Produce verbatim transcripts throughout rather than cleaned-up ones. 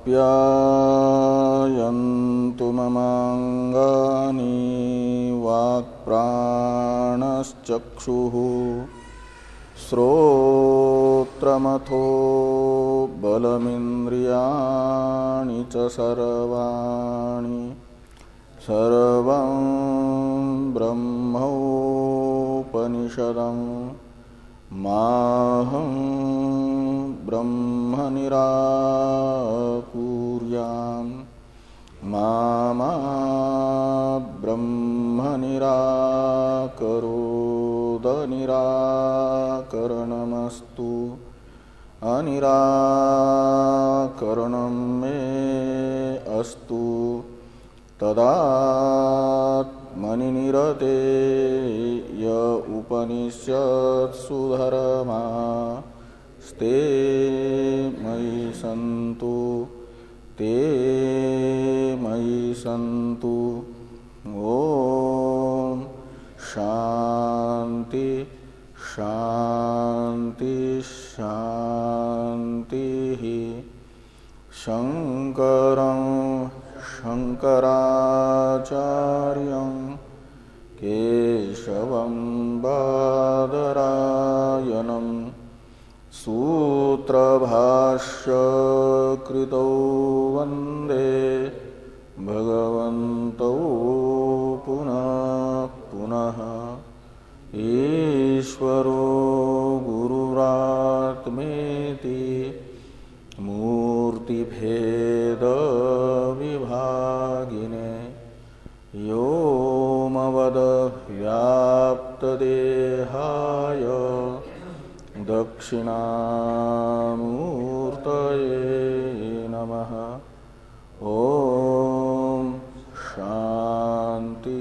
आप्यायन्तु ममाङ्गानि वाक्प्राणश्चक्षुः श्रोत्रमथो बलमिन्द्रियाणि च सर्वाणि सर्वं ब्रह्मोपनिषदं माहं ब्रह्म निराकुर्याम् मा मा ब्रह्म निराकरोद निराकरणमस्तु अनिराकरणं मे अस्तु तदात्मनि निरते य उपनिषत्सु धर्मा स्ते मयि सन्तु ते मयि सन्तु। ओम शांति शांति शांति। शंकरं शंकराचार्यं केशवं बादरायणं सूत्रभाष्यकृतौ वन्दे भगवन्तौ पुनः पुनः। ईश्वरो गुरुरात्मेति मूर्तिभेद विभागिने व्योमवद व्याप्तदेहाय दक्षिणामूर्तये नमः। ओम शांति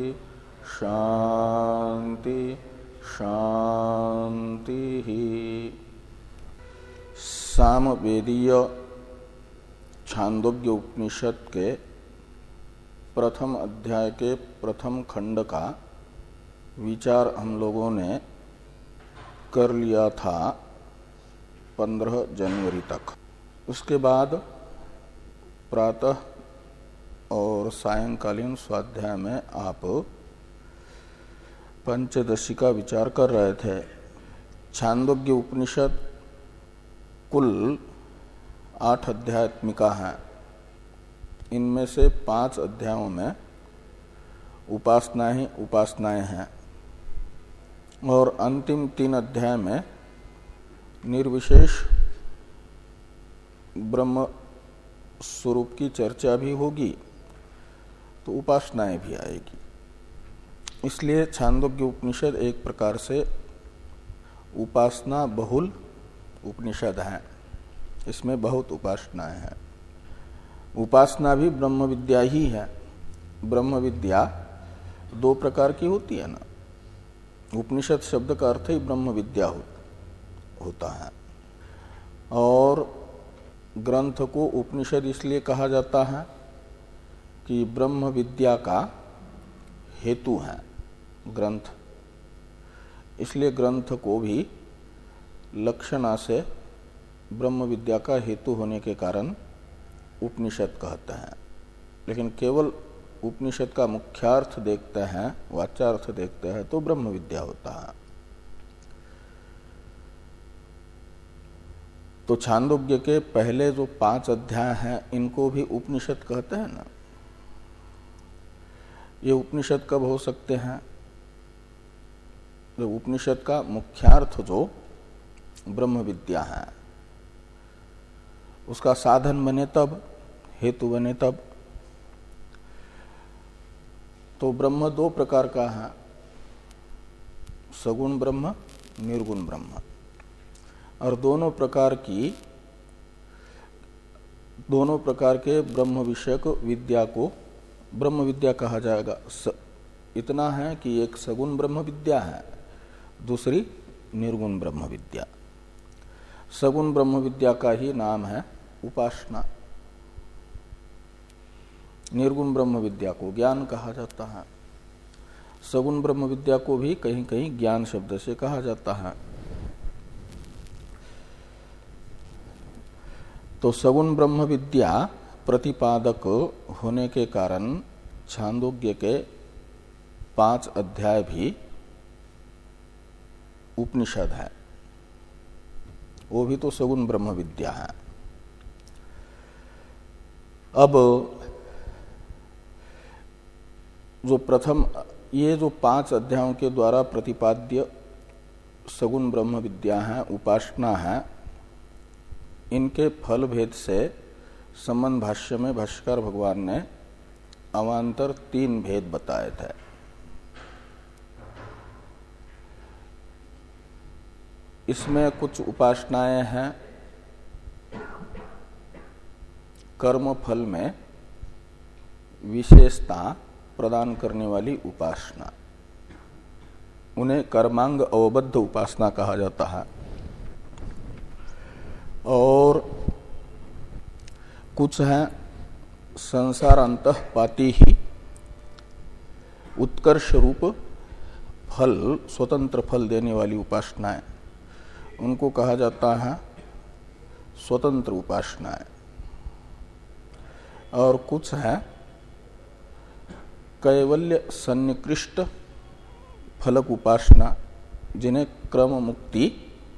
शांति शांति। सामवेदीय छांदोग्य उपनिषद के प्रथम अध्याय के प्रथम खंड का विचार हम लोगों ने कर लिया था पंद्रह जनवरी तक। उसके बाद प्रातः और सायंकालीन स्वाध्याय में आप पंचदशी का विचार कर रहे थे। छांदोग्य उपनिषद कुल आठ अध्यात्मिका है। इनमें से पांच अध्यायों में उपासना ही उपासनाएं हैं और अंतिम तीन अध्याय में निर्विशेष ब्रह्म स्वरूप की चर्चा भी होगी तो उपासनाएं भी आएगी। इसलिए छांदोग्य उपनिषद एक प्रकार से उपासना बहुल उपनिषद है। इसमें बहुत उपासनाएं हैं। उपासना भी ब्रह्म विद्या ही है। ब्रह्म विद्या दो प्रकार की होती है ना। उपनिषद शब्द का अर्थ ही ब्रह्म विद्या हो, होता है। और ग्रंथ को उपनिषद इसलिए कहा जाता है कि ब्रह्म विद्या का हेतु है ग्रंथ। इसलिए ग्रंथ को भी लक्षणा से ब्रह्म विद्या का हेतु होने के कारण उपनिषद कहते हैं। लेकिन केवल उपनिषद का मुख्यार्थ देखते हैं, वाच्यार्थ देखते हैं तो ब्रह्म विद्या होता है। तो छांदोग्य के पहले जो पांच अध्याय हैं इनको भी उपनिषद कहते हैं ना। ये उपनिषद कब हो सकते हैं? जो उपनिषद का मुख्यार्थ जो ब्रह्म विद्या है उसका साधन बने तब, हेतु बने तब। तो ब्रह्म दो प्रकार का है, सगुण ब्रह्म, निर्गुण ब्रह्म। और दोनों प्रकार की दोनों प्रकार के ब्रह्म विषयक विद्या को ब्रह्म विद्या कहा जाएगा। इतना है कि एक सगुण ब्रह्म विद्या है, दूसरी निर्गुण ब्रह्म विद्या। सगुण ब्रह्म विद्या का ही नाम है उपासना। निर्गुण ब्रह्म विद्या को ज्ञान कहा जाता है। सगुण ब्रह्म विद्या को भी कहीं कहीं ज्ञान शब्द से कहा जाता है। तो सगुण ब्रह्म विद्या प्रतिपादक होने के कारण छांदोग्य के पांच अध्याय भी उपनिषद है, वो भी तो सगुण ब्रह्म विद्या है। अब जो प्रथम ये जो पांच अध्यायों के द्वारा प्रतिपाद्य सगुण ब्रह्म विद्या है, उपासना है, इनके फल भेद से संबंध भाष्य में भाष्यकार भगवान ने अवान्तर तीन भेद बताए थे। इसमें कुछ उपासनाएं हैं कर्म फल में विशेषता प्रदान करने वाली उपासना, उन्हें कर्मांग अवबद्ध उपासना कहा जाता है। और कुछ हैं संसार अंतःपाती ही उत्कर्ष रूप फल, स्वतंत्र फल देने वाली उपासनाएं, उनको कहा जाता है स्वतंत्र उपासनाएं। और कुछ है कैवल्य सन्निकृष्ट फलक उपासना, जिन्हें क्रम मुक्ति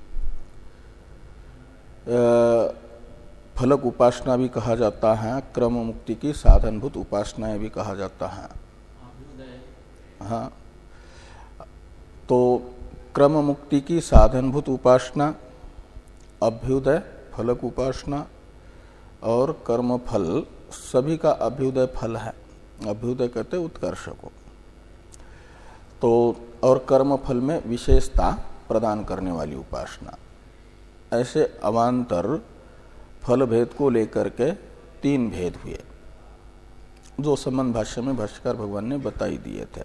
फलक उपासना भी कहा जाता है, क्रम मुक्ति की साधनभूत उपासनाएं भी कहा जाता है। हाँ, तो क्रम मुक्ति की साधनभूत उपासना, अभ्युदय फलक उपासना और कर्म फल, सभी का अभ्युदय फल है। अभ्युदय कहते उत्कर्ष को। तो और कर्म फल में विशेषता प्रदान करने वाली उपासना, ऐसे अवान्तर फल भेद को लेकर के तीन भेद हुए, जो संबंध भाष्य में भाष्यकार भगवान ने बताई दिए थे।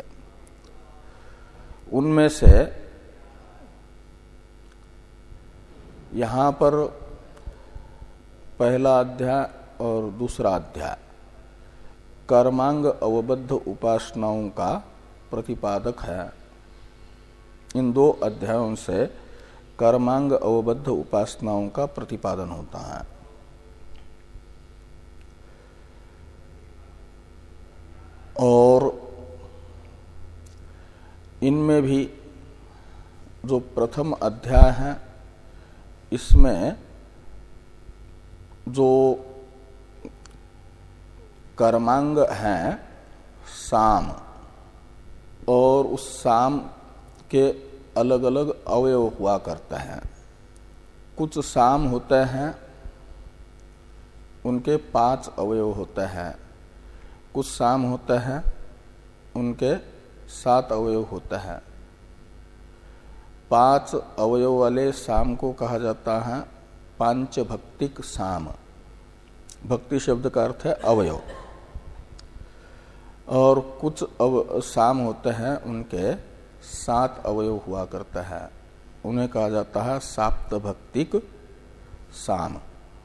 उनमें से यहां पर पहला अध्याय और दूसरा अध्याय कर्मांग अवबद्ध उपासनाओं का प्रतिपादक है। इन दो अध्यायों से कर्मांग अवबद्ध उपासनाओं का प्रतिपादन होता है। और इनमें भी जो प्रथम अध्याय है, इसमें जो कर्मांग हैं साम, और उस साम के अलग अलग अवयव हुआ करते हैं। कुछ साम होते हैं, उनके पांच अवयव होते हैं। कुछ साम होते हैं, उनके सात अवयव होते हैं। पांच अवयव वाले साम को कहा जाता है पांच भक्तिक साम। भक्ति शब्द का अर्थ है अवयव। और कुछ अव, साम होते हैं, उनके सात अवयव हुआ करता है, उन्हें कहा जाता है साप्त भक्तिक साम।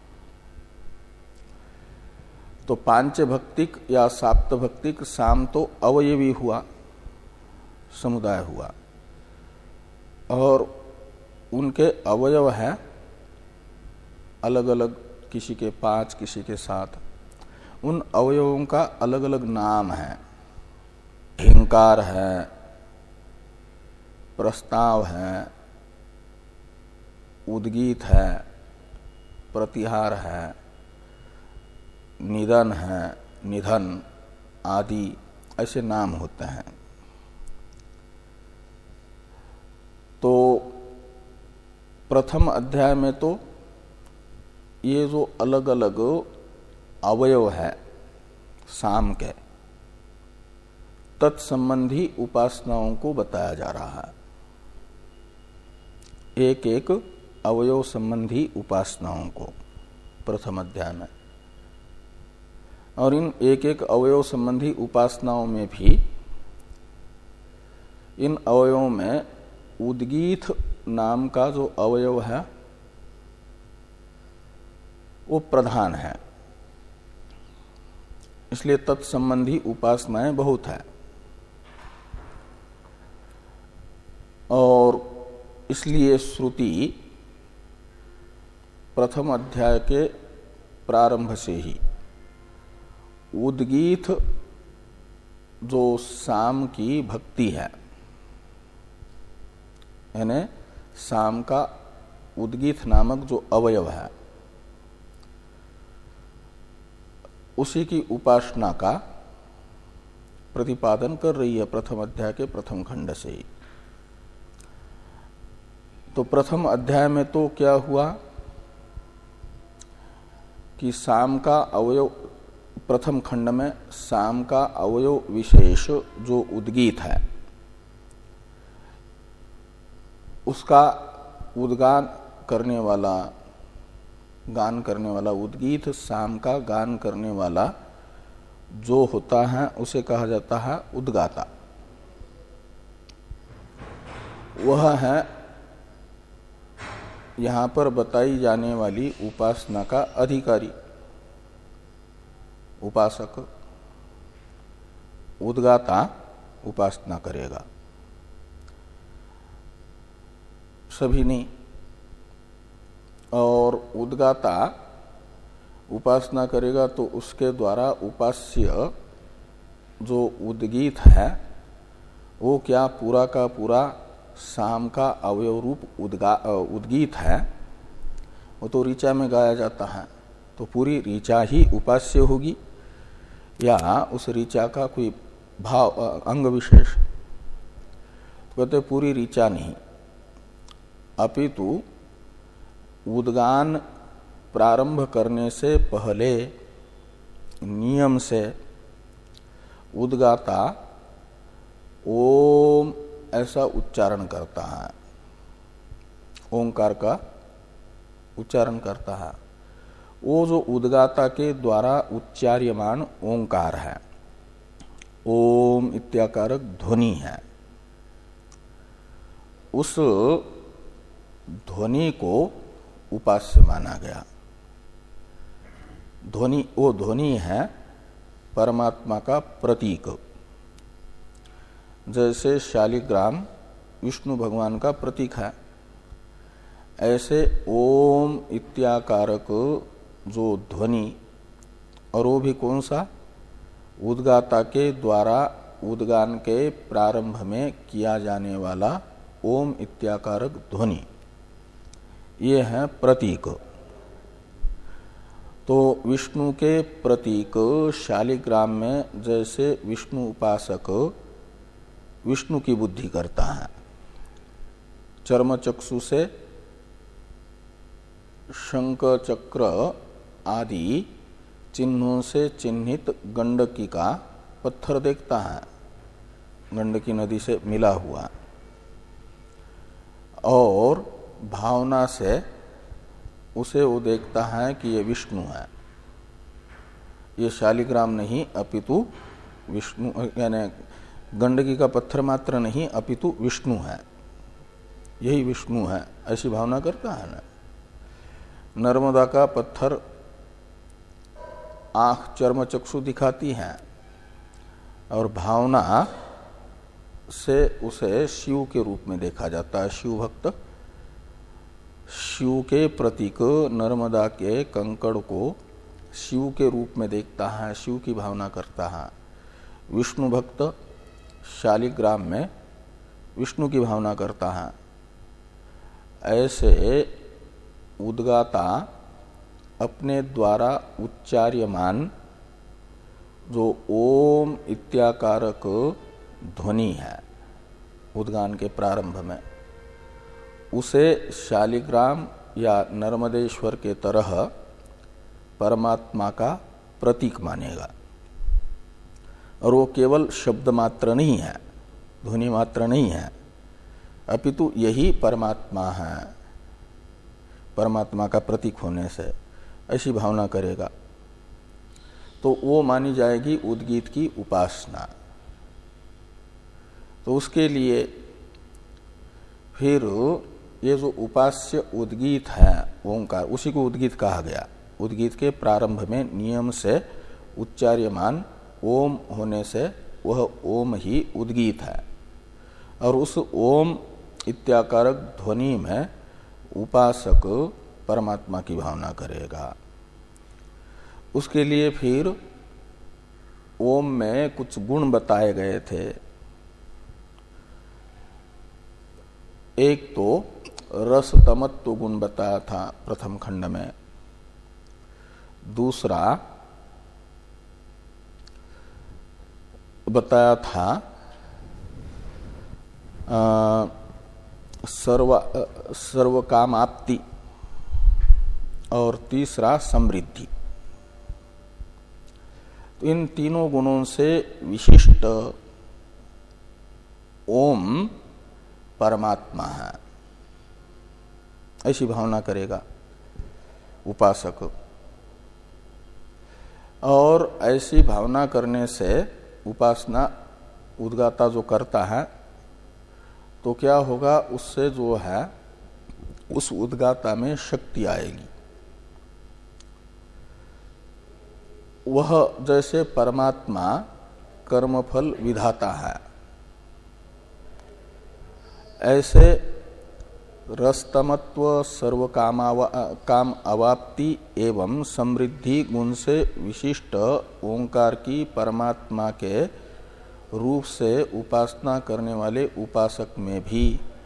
तो पांच भक्तिक या साप्त भक्तिक साम तो अवयवी हुआ, समुदाय हुआ, और उनके अवयव हैं अलग अलग, किसी के पांच, किसी के सात। उन अवयवों का अलग अलग नाम है। हिंकार है, प्रस्ताव है, उद्गीत है, प्रतिहार है, निधन है, निधन आदि ऐसे नाम होते हैं। तो प्रथम अध्याय में तो ये जो अलग अलग अवयव है साम के, तत्संबंधी उपासनाओं को बताया जा रहा है। एक एक अवयव संबंधी उपासनाओं को प्रथम अध्याय में। और इन एक एक अवयव संबंधी उपासनाओं में भी इन अवयवों में उद्गीत नाम का जो अवयव है वो प्रधान है। इसलिए तत्संबंधी उपासनाएं बहुत है। और इसलिए श्रुति प्रथम अध्याय के प्रारंभ से ही उद्गीत जो साम की भक्ति है, यानी साम का उद्गीत नामक जो अवयव है, उसी की उपासना का प्रतिपादन कर रही है प्रथम अध्याय के प्रथम खंड से ही। तो प्रथम अध्याय में तो क्या हुआ कि साम का अवयव, प्रथम खंड में साम का अवयव विशेष जो उद्गीत है उसका उद्गान करने वाला, गान करने वाला, उद्गीत साम का गान करने वाला जो होता है उसे कहा जाता है उद्गाता। वह है यहां पर बताई जाने वाली उपासना का अधिकारी, उपासक। उद्गाता उपासना करेगा, सभी नहीं। और उद्गाता उपासना करेगा तो उसके द्वारा उपास्य जो उद्गीत है वो क्या पूरा का पूरा साम का अवयव रूप उद्गा उद्गीत है, वो तो ऋचा में गाया जाता है। तो पूरी ऋचा ही उपास्य होगी या उस ऋचा का कोई भाव अंग विशेष? तो कहते पूरी ऋचा नहीं, अपितु उद्गान प्रारंभ करने से पहले नियम से उद्गाता ओम ऐसा उच्चारण करता है, ओंकार का उच्चारण करता है। वो जो उद्गाता के द्वारा उच्चार्यमान ओंकार है, ओम इत्याकारक ध्वनि है, उस ध्वनि को उपास्य माना गया। ध्वनि, वो ध्वनि है परमात्मा का प्रतीक। जैसे शालिग्राम विष्णु भगवान का प्रतीक है, ऐसे ओम इत्याकारक जो ध्वनि, और वो भी कौन सा? उद्गाता के द्वारा उद्गान के प्रारंभ में किया जाने वाला ओम इत्याकारक ध्वनि, ये है प्रतीक। तो विष्णु के प्रतीक शालिग्राम में जैसे विष्णु उपासक विष्णु की बुद्धि करता है, चर्म चक्षु से शंख चक्र आदि चिन्हों से चिन्हित गंडकी का पत्थर देखता है, गंडकी नदी से मिला हुआ, और भावना से उसे वो देखता है कि ये विष्णु है। ये शालिग्राम नहीं अपितु विष्णु, यानी गंडकी का पत्थर मात्र नहीं अपितु विष्णु है, यही विष्णु है, ऐसी भावना करता है ना। नर्मदा का पत्थर आंख चर्म चक्षु दिखाती है और भावना से उसे शिव के रूप में देखा जाता है। शिव भक्त शिव के प्रतीक नर्मदा के कंकड़ को शिव के रूप में देखता है, शिव की भावना करता है। विष्णु भक्त शालिग्राम में विष्णु की भावना करता है। ऐसे उद्गाता अपने द्वारा उच्चार्यमान जो ओम इत्याकारक ध्वनि है उद्गान के प्रारंभ में, उसे शालिग्राम या नर्मदेश्वर के तरह परमात्मा का प्रतीक मानेगा। और वो केवल शब्द मात्र नहीं है, ध्वनि मात्र नहीं है, अपितु यही परमात्मा है, परमात्मा का प्रतीक होने से ऐसी भावना करेगा तो वो मानी जाएगी उद्गीत की उपासना। तो उसके लिए फिर ये जो उपास्य उद्गीत है ओंकार, उसी को उद्गीत कहा गया। उद्गीत के प्रारंभ में नियम से उच्चार्यमान ओम होने से वह ओम ही उद्गीत है, और उस ओम इत्याकारक ध्वनि में उपासक परमात्मा की भावना करेगा। उसके लिए फिर ओम में कुछ गुण बताए गए थे। एक तो रस तमत्व गुण बताया था प्रथम खंड में, दूसरा बताया था आ, सर्व सर्व कामाप्ति, और तीसरा समृद्धि। तो इन तीनों गुणों से विशिष्ट ओम परमात्मा है, ऐसी भावना करेगा उपासक। और ऐसी भावना करने से उपासना उद्गाता जो करता है तो क्या होगा, उससे जो है उस उद्गाता में शक्ति आएगी। वह जैसे परमात्मा कर्मफल विधाता है, ऐसे रस्तमत्व सर्व काम काम अवाप्ति एवं समृद्धि गुण से विशिष्ट ओंकार की परमात्मा के रूप से उपासना करने वाले उपासक में भी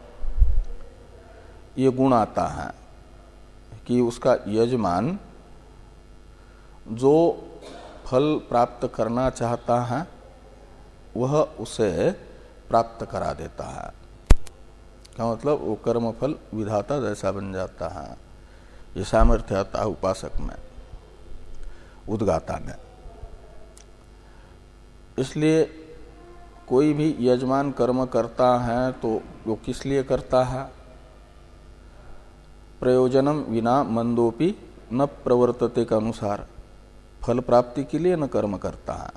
ये गुण आता है कि उसका यजमान जो फल प्राप्त करना चाहता है वह उसे प्राप्त करा देता है। क्या मतलब, वो कर्म फल विधाता जैसा बन जाता है। ये सामर्थ्य आता है उपासक में, उद्गाता में। इसलिए कोई भी यजमान कर्म करता है तो वो किस लिए करता है? प्रयोजनम विना मंदोपि न प्रवर्तते के अनुसार, फल प्राप्ति के लिए न कर्म करता है।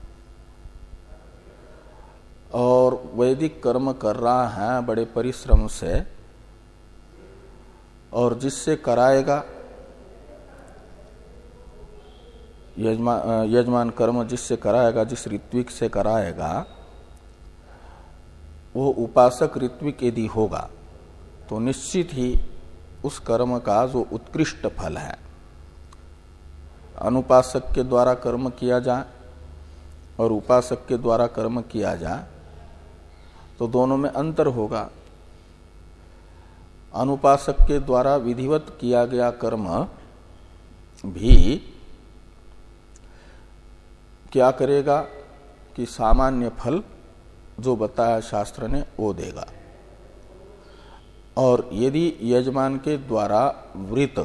और वैदिक कर्म कर रहा है बड़े परिश्रम से, और जिससे कराएगा यजमान यजमान कर्म जिससे कराएगा, जिस ऋत्विक से कराएगा, वो उपासक ऋत्विक यदि होगा तो निश्चित ही उस कर्म का जो उत्कृष्ट फल है, अनुपासक के द्वारा कर्म किया जाए और उपासक के द्वारा कर्म किया जाए तो दोनों में अंतर होगा। अनुपासक के द्वारा विधिवत किया गया कर्म भी क्या करेगा कि सामान्य फल जो बताया शास्त्र ने वो देगा। और यदि यजमान के द्वारा वृत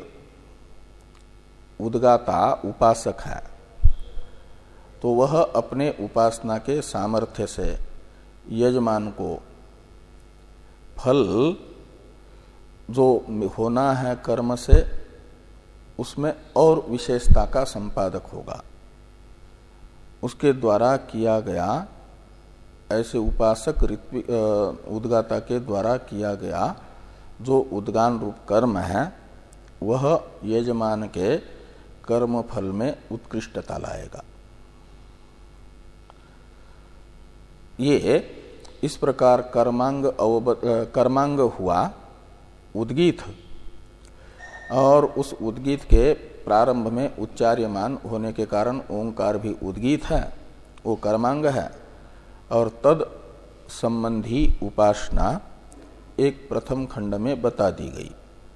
उद्गाता उपासक है तो वह अपने उपासना के सामर्थ्य से यजमान को फल जो होना है कर्म से उसमें और विशेषता का संपादक होगा। उसके द्वारा किया गया, ऐसे उपासक उद्गाता के द्वारा किया गया जो उद्गान रूप कर्म है वह यजमान के कर्म फल में उत्कृष्टता लाएगा। ये इस प्रकार कर्मांग कर्मांग हुआ उद्गीत, और उस उद्गीत के प्रारंभ में उच्चार्यमान होने के कारण ओंकार भी उद्गीत है, वो कर्मांग है। और तद संबंधी उपासना एक प्रथम खंड में बता दी गई।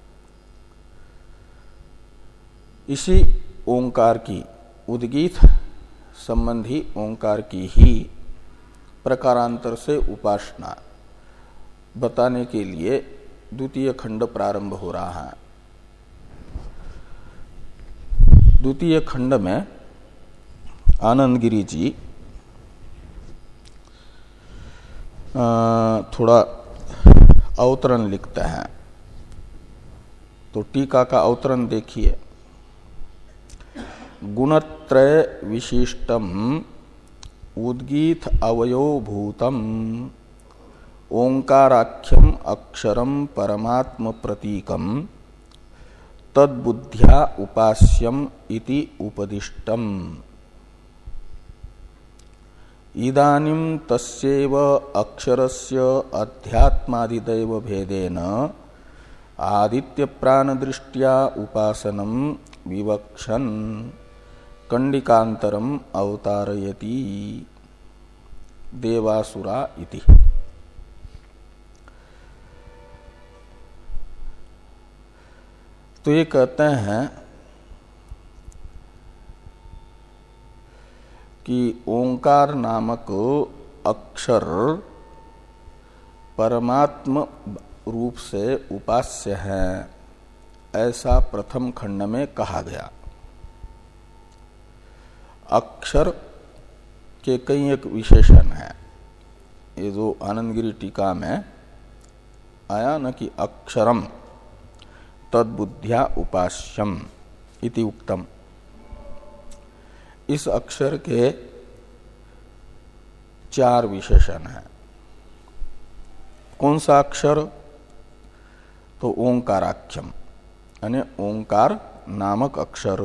इसी ओंकार की, उद्गीत संबंधी ओंकार की ही प्रकारांतर से उपासना बताने के लिए द्वितीय खंड प्रारंभ हो रहा है। द्वितीय खंड में आनंद गिरि जी थोड़ा अवतरण लिखते हैं, तो टीका का अवतरण देखिए। गुणत्रय विशिष्टम उद्गीत अवयोभूतम ओंकाराख्यम अक्षरम परमात्म प्रतीकम तद्बुद्ध्या उपास्यम इति उपदिष्टम। इदानीं तस्यैव अक्षरस्य अध्यात्मादिदैव भेदेन आदित्य प्राण दृष्टिया उपासनम विवक्षन् कंडिकांतरम अवतारयति देवासुरा इति। तो ये कहते हैं कि ओंकार नामक अक्षर परमात्म रूप से उपास्य है, ऐसा प्रथम खंड में कहा गया। अक्षर के कई एक विशेषण है। ये जो आनंदगिरी टीका में आया न कि अक्षरम तद्बुद्ध्या उपास्यम इति उक्तम। इस अक्षर के चार विशेषण हैं। कौन सा अक्षर? तो ओंकाराख्यम, यानी ओंकार नामक अक्षर,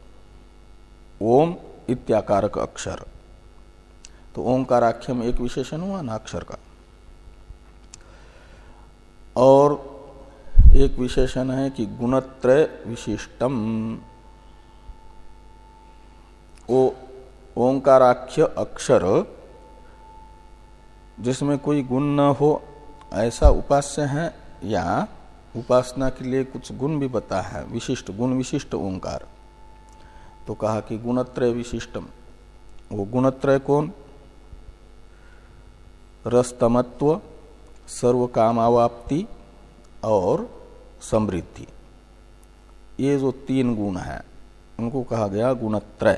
ओम इत्याकारक अक्षर। तो ओंकाराख्यम एक विशेषण हुआ ना अक्षर का। और एक विशेषण है कि गुणत्रय विशिष्टम। वो ओंकाराख्य अक्षर जिसमें कोई गुण न हो ऐसा उपास्य है, या उपासना के लिए कुछ गुण भी बता है, विशिष्ट गुण विशिष्ट ओंकार। तो कहा कि गुणत्रय विशिष्टम। वो गुणत्रय कौन? रसतमत्व, सर्वकामावाप्ति और समृद्धि। ये जो तीन गुण हैं उनको कहा गया गुणत्रय।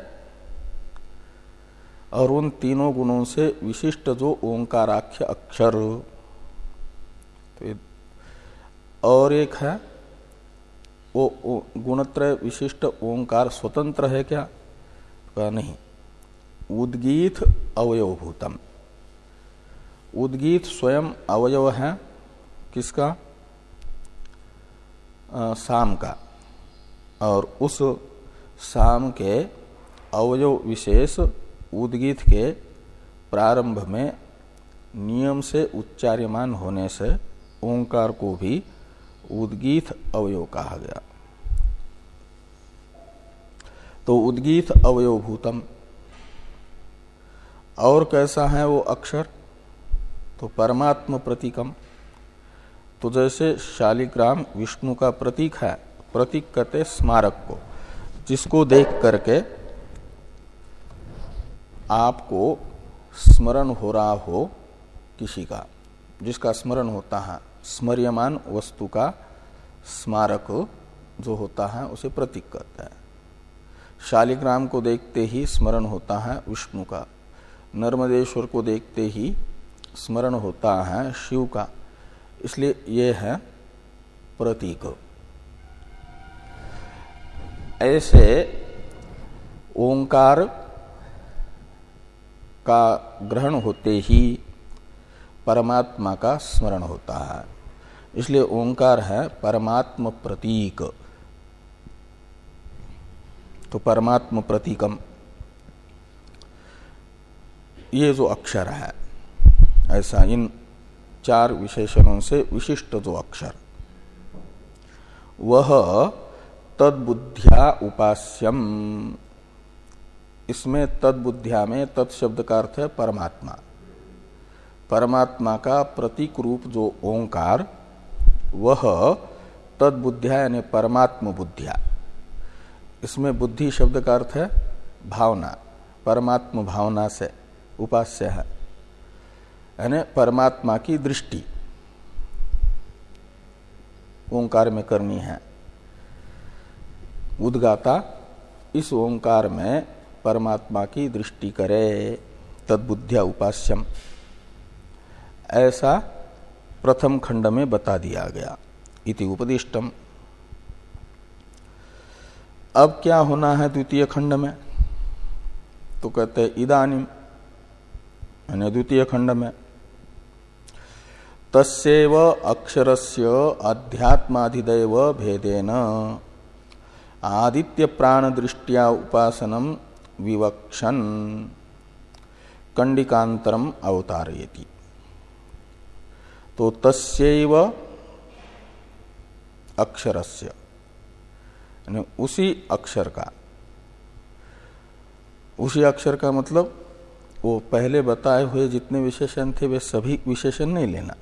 और उन तीनों गुणों से विशिष्ट जो ओंकाराख्य अक्षर, तो और एक है वो गुणत्रय विशिष्ट ओंकार स्वतंत्र है क्या? कहा नहीं, उद्गीत अवयवभूतम। उद्गीत स्वयं अवयव है किसका? आ, साम का। और उस साम के अवयव विशेष उद्गीत के प्रारंभ में नियम से उच्चार्यमान होने से ओंकार को भी उद्गीत अवयव कहा गया। तो उद्गीत अवयवभूतम। और कैसा है वो अक्षर? तो परमात्म प्रतीकम। तो जैसे शालिग्राम विष्णु का प्रतीक है, प्रतीक कहते स्मारक को, जिसको देख करके आपको स्मरण हो रहा हो किसी का, जिसका स्मरण होता है, स्मर्यमान वस्तु का स्मारक जो होता है उसे प्रतीक कहते हैं। शालिग्राम को देखते ही स्मरण होता है विष्णु का, नर्मदेश्वर को देखते ही स्मरण होता है शिव का, इसलिए ये है प्रतीक। ऐसे ओंकार का ग्रहण होते ही परमात्मा का स्मरण होता है, इसलिए ओंकार है परमात्म प्रतीक। तो परमात्म प्रतीकम ये जो अक्षर है, ऐसा इन चार विशेषणों से विशिष्ट जो अक्षर, वह तद्बुद्ध्या उपास्यम। इसमें तद्बुद्ध्या में तत् शब्द का अर्थ है परमात्मा। परमात्मा का प्रतीक रूप जो ओंकार, वह तद्बुद्ध्या यानी परमात्म बुद्धिया। इसमें बुद्धि शब्द का अर्थ है भावना, परमात्म भावना से उपास्य है, यानी परमात्मा की दृष्टि ओंकार में करनी है। उद्गाता इस ओंकार में परमात्मा की दृष्टि करे, तद्बुद्ध्या उपास्यम, ऐसा प्रथम खंड में बता दिया गया। इति उपदिष्टम। अब क्या होना है द्वितीय खंड में? तो कहते इदानीम, यानी द्वितीय खंड में, तस्यैव अक्षरस्य अध्यात्माधिदैव भेदेन आदित्य प्राण दृष्टिया उपासनम विवक्षन कंडिकांतरम अवतारयति। तो तस्यैव अक्षरस्य, यानी उसी अक्षर का, उसी अक्षर का मतलब वो पहले बताए हुए जितने विशेषण थे वे सभी विशेषण नहीं लेना।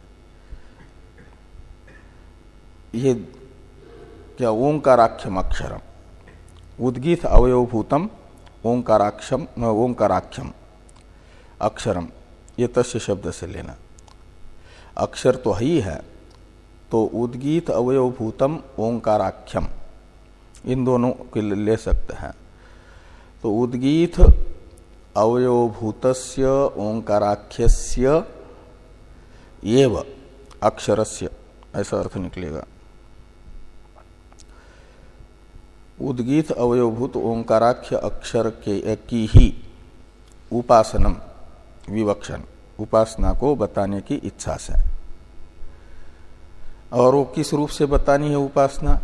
ये क्या ओंकाराख्यम अक्षरम, उद्गीत अवयवभूतम ओंकाराक्षम ओंकाराख्यम अक्षरम, ये तस्य शब्द से लेना। अक्षर तो ही है, तो उद्गीत अवयवभूतम ओंकाराख्यम इन दोनों के ले सकते हैं। तो उद्गीत अवयवभूतस्य ओंकाराख्यस्य एव अक्षरस्य, ऐसा अर्थ निकलेगा। उद्गीत अवयवभूत ओंकाराख्य अक्षर के की ही उपासनम विवक्षण, उपासना को बताने की इच्छा से। और वो किस रूप से बतानी है उपासना?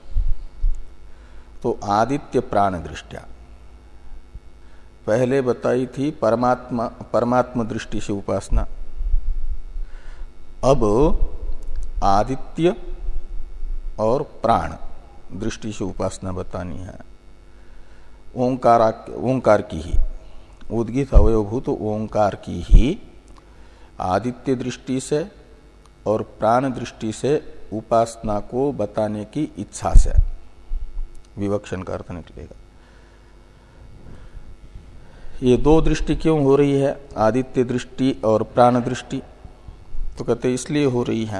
तो आदित्य प्राण दृष्टिया। पहले बताई थी परमात्मा परमात्मा दृष्टि से उपासना, अब आदित्य और प्राण दृष्टि से उपासना बतानी है। ओंकार ओंकार की ही, उद्गीत अवयवभूत ओंकार की ही आदित्य दृष्टि से और प्राण दृष्टि से उपासना को बताने की इच्छा से विवक्षण का अर्थ निकलेगा। ये दो दृष्टि क्यों हो रही है, आदित्य दृष्टि और प्राण दृष्टि? तो कहते इसलिए हो रही है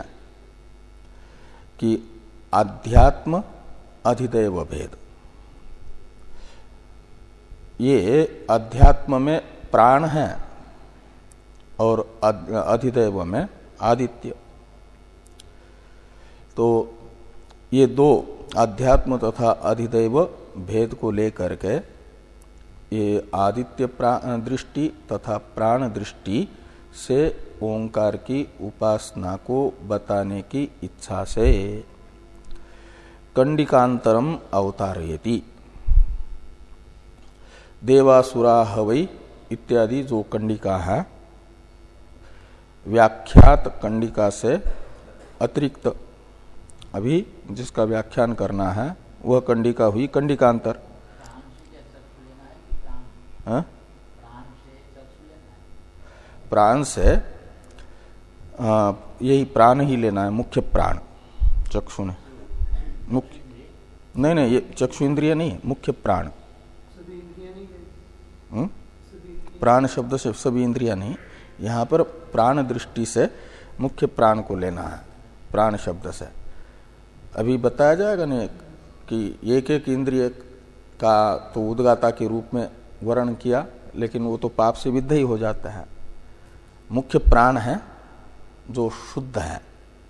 कि आध्यात्म अधिदैव भेद, ये अध्यात्म में प्राण है और अधिदैव में आदित्य। तो ये दो अध्यात्म तथा अधिदैव भेद को लेकर के ये आदित्य दृष्टि तथा प्राण दृष्टि से ओंकार की उपासना को बताने की इच्छा से कंडिकांतरम अवतारयति। देवासुरा हवै इत्यादि जो कंडिका है, व्याख्यात कंडिका से अतिरिक्त अभी जिसका व्याख्यान करना है वह कंडिका हुई कंडिकांतर। हाँ? प्राण से आ, यही प्राण ही लेना है, मुख्य प्राण चक्षु ने, मुख्य नहीं नहीं ये चक्षु इंद्रिय नहीं, मुख्य प्राण। हुँ? प्राण शब्द से सभी इंद्रिया नहीं, यहाँ पर प्राण दृष्टि से मुख्य प्राण को लेना है। प्राण शब्द से अभी बताया जाएगा नहीं कि एक एक इंद्रिय का तो उद्गाता के रूप में वर्ण किया, लेकिन वो तो पाप से विद्ध ही हो जाता है। मुख्य प्राण है जो शुद्ध है,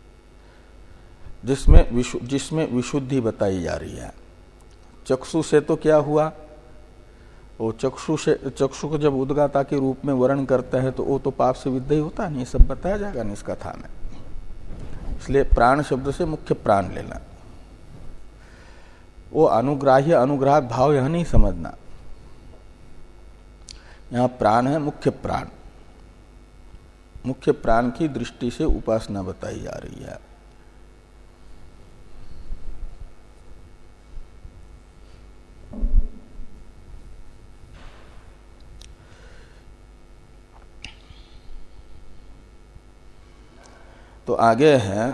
जिसमें विशु, जिसमें विशुद्धि बताई जा रही है। चक्षु से तो क्या हुआ, वो चक्षु से चक्षु को जब उद्गाता के रूप में वर्ण करता है तो वो तो पाप से विद्ध ही होता नहीं, सब बताया जाएगा नहीं इस कथा में। इसलिए प्राण शब्द से मुख्य प्राण लेना। वो अनुग्राह्य अनुग्राहक भाव यह नहीं समझना, यहाँ प्राण है मुख्य प्राण, मुख्य प्राण की दृष्टि से उपासना बताई जा रही है। तो आगे है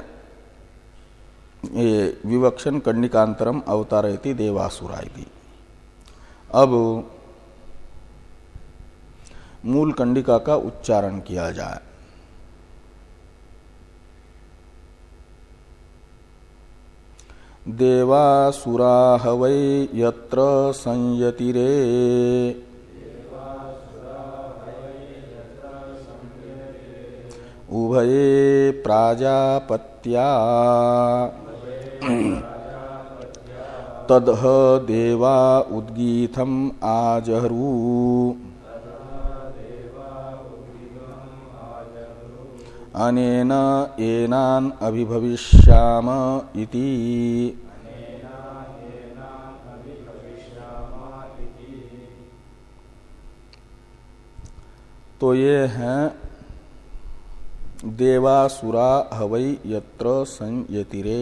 ये विवक्षण कंडिकांतरम अवतारयति देवासुरायति। अब मूल कंडिका का उच्चारण किया जाए। देवासुरा हवै यत्र संयतिरे उभये प्राजापत्या तदह देवा उद्गीतम आजहरू अनेन एनान अभिभविष्याम इति। तो ये हैं देवासुरा हवै यत्र संयतिरे।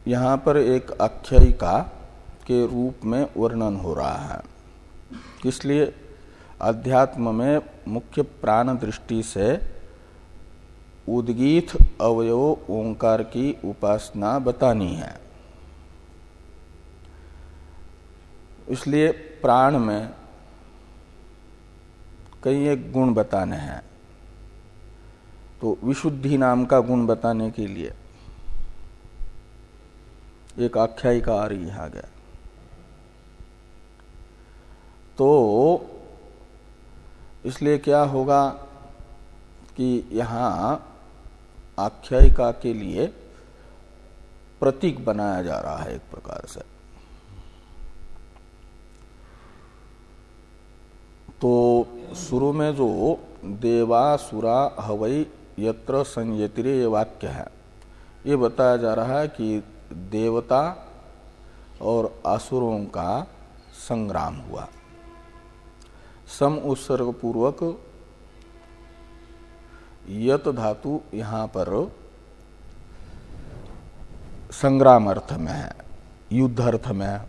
यहाँ पर एक आख्यायिका के रूप में वर्णन हो रहा है। इसलिए अध्यात्म में मुख्य प्राण दृष्टि से उद्गीत अवयव ओंकार की उपासना बतानी है। इसलिए प्राण में कई एक गुण बताने हैं। तो विशुद्धि नाम का गुण बताने के लिए एक आख्यायिका आ रही है आगे। तो इसलिए क्या होगा कि यहां आख्यायिका के लिए प्रतीक बनाया जा रहा है एक प्रकार से। तो शुरू में जो देवासुरा हवै यत्र संयतिरे ये वाक्य है, ये बताया जा रहा है कि देवता और असुरों का संग्राम हुआ। सम उत्सर्ग पूर्वक यत धातु यहां पर संग्राम अर्थ में है, युद्ध अर्थ में है।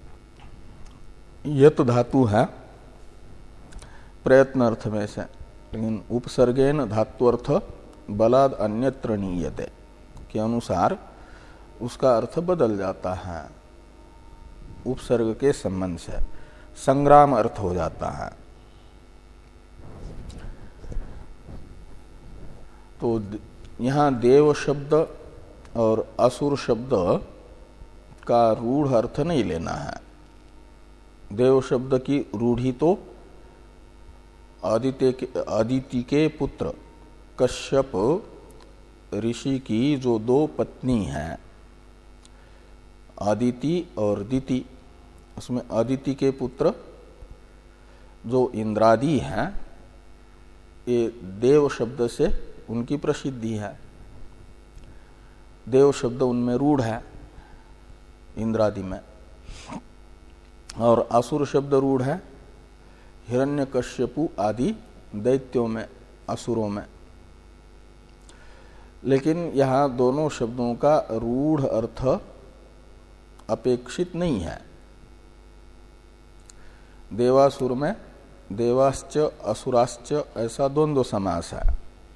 यत धातु है प्रयत्न अर्थ में से, लेकिन उपसर्गेन धात्वर्थ बलाद अन्यत्र नीयते के अनुसार उसका अर्थ बदल जाता है। उपसर्ग के संबंध से संग्राम अर्थ हो जाता है। तो यहां देव शब्द और असुर शब्द का रूढ़ अर्थ नहीं लेना है। देव शब्द की रूढ़ी तो आदित्य के आदिति के पुत्र कश्यप ऋषि की जो दो पत्नी हैं, आदिति और दिति, उसमें आदिति के पुत्र जो इंद्रादि हैं, ये देव शब्द से उनकी प्रसिद्धि है। देव शब्द उनमें रूढ़ है इंद्रादि में, और असुर शब्द रूढ़ है हिरण्यकश्यपु आदि दैत्यों में, असुरों में। लेकिन यहाँ दोनों शब्दों का रूढ़ अर्थ अपेक्षित नहीं है। देवासुर में देवाश्च असुराश्च ऐसा द्वंद्व समास है,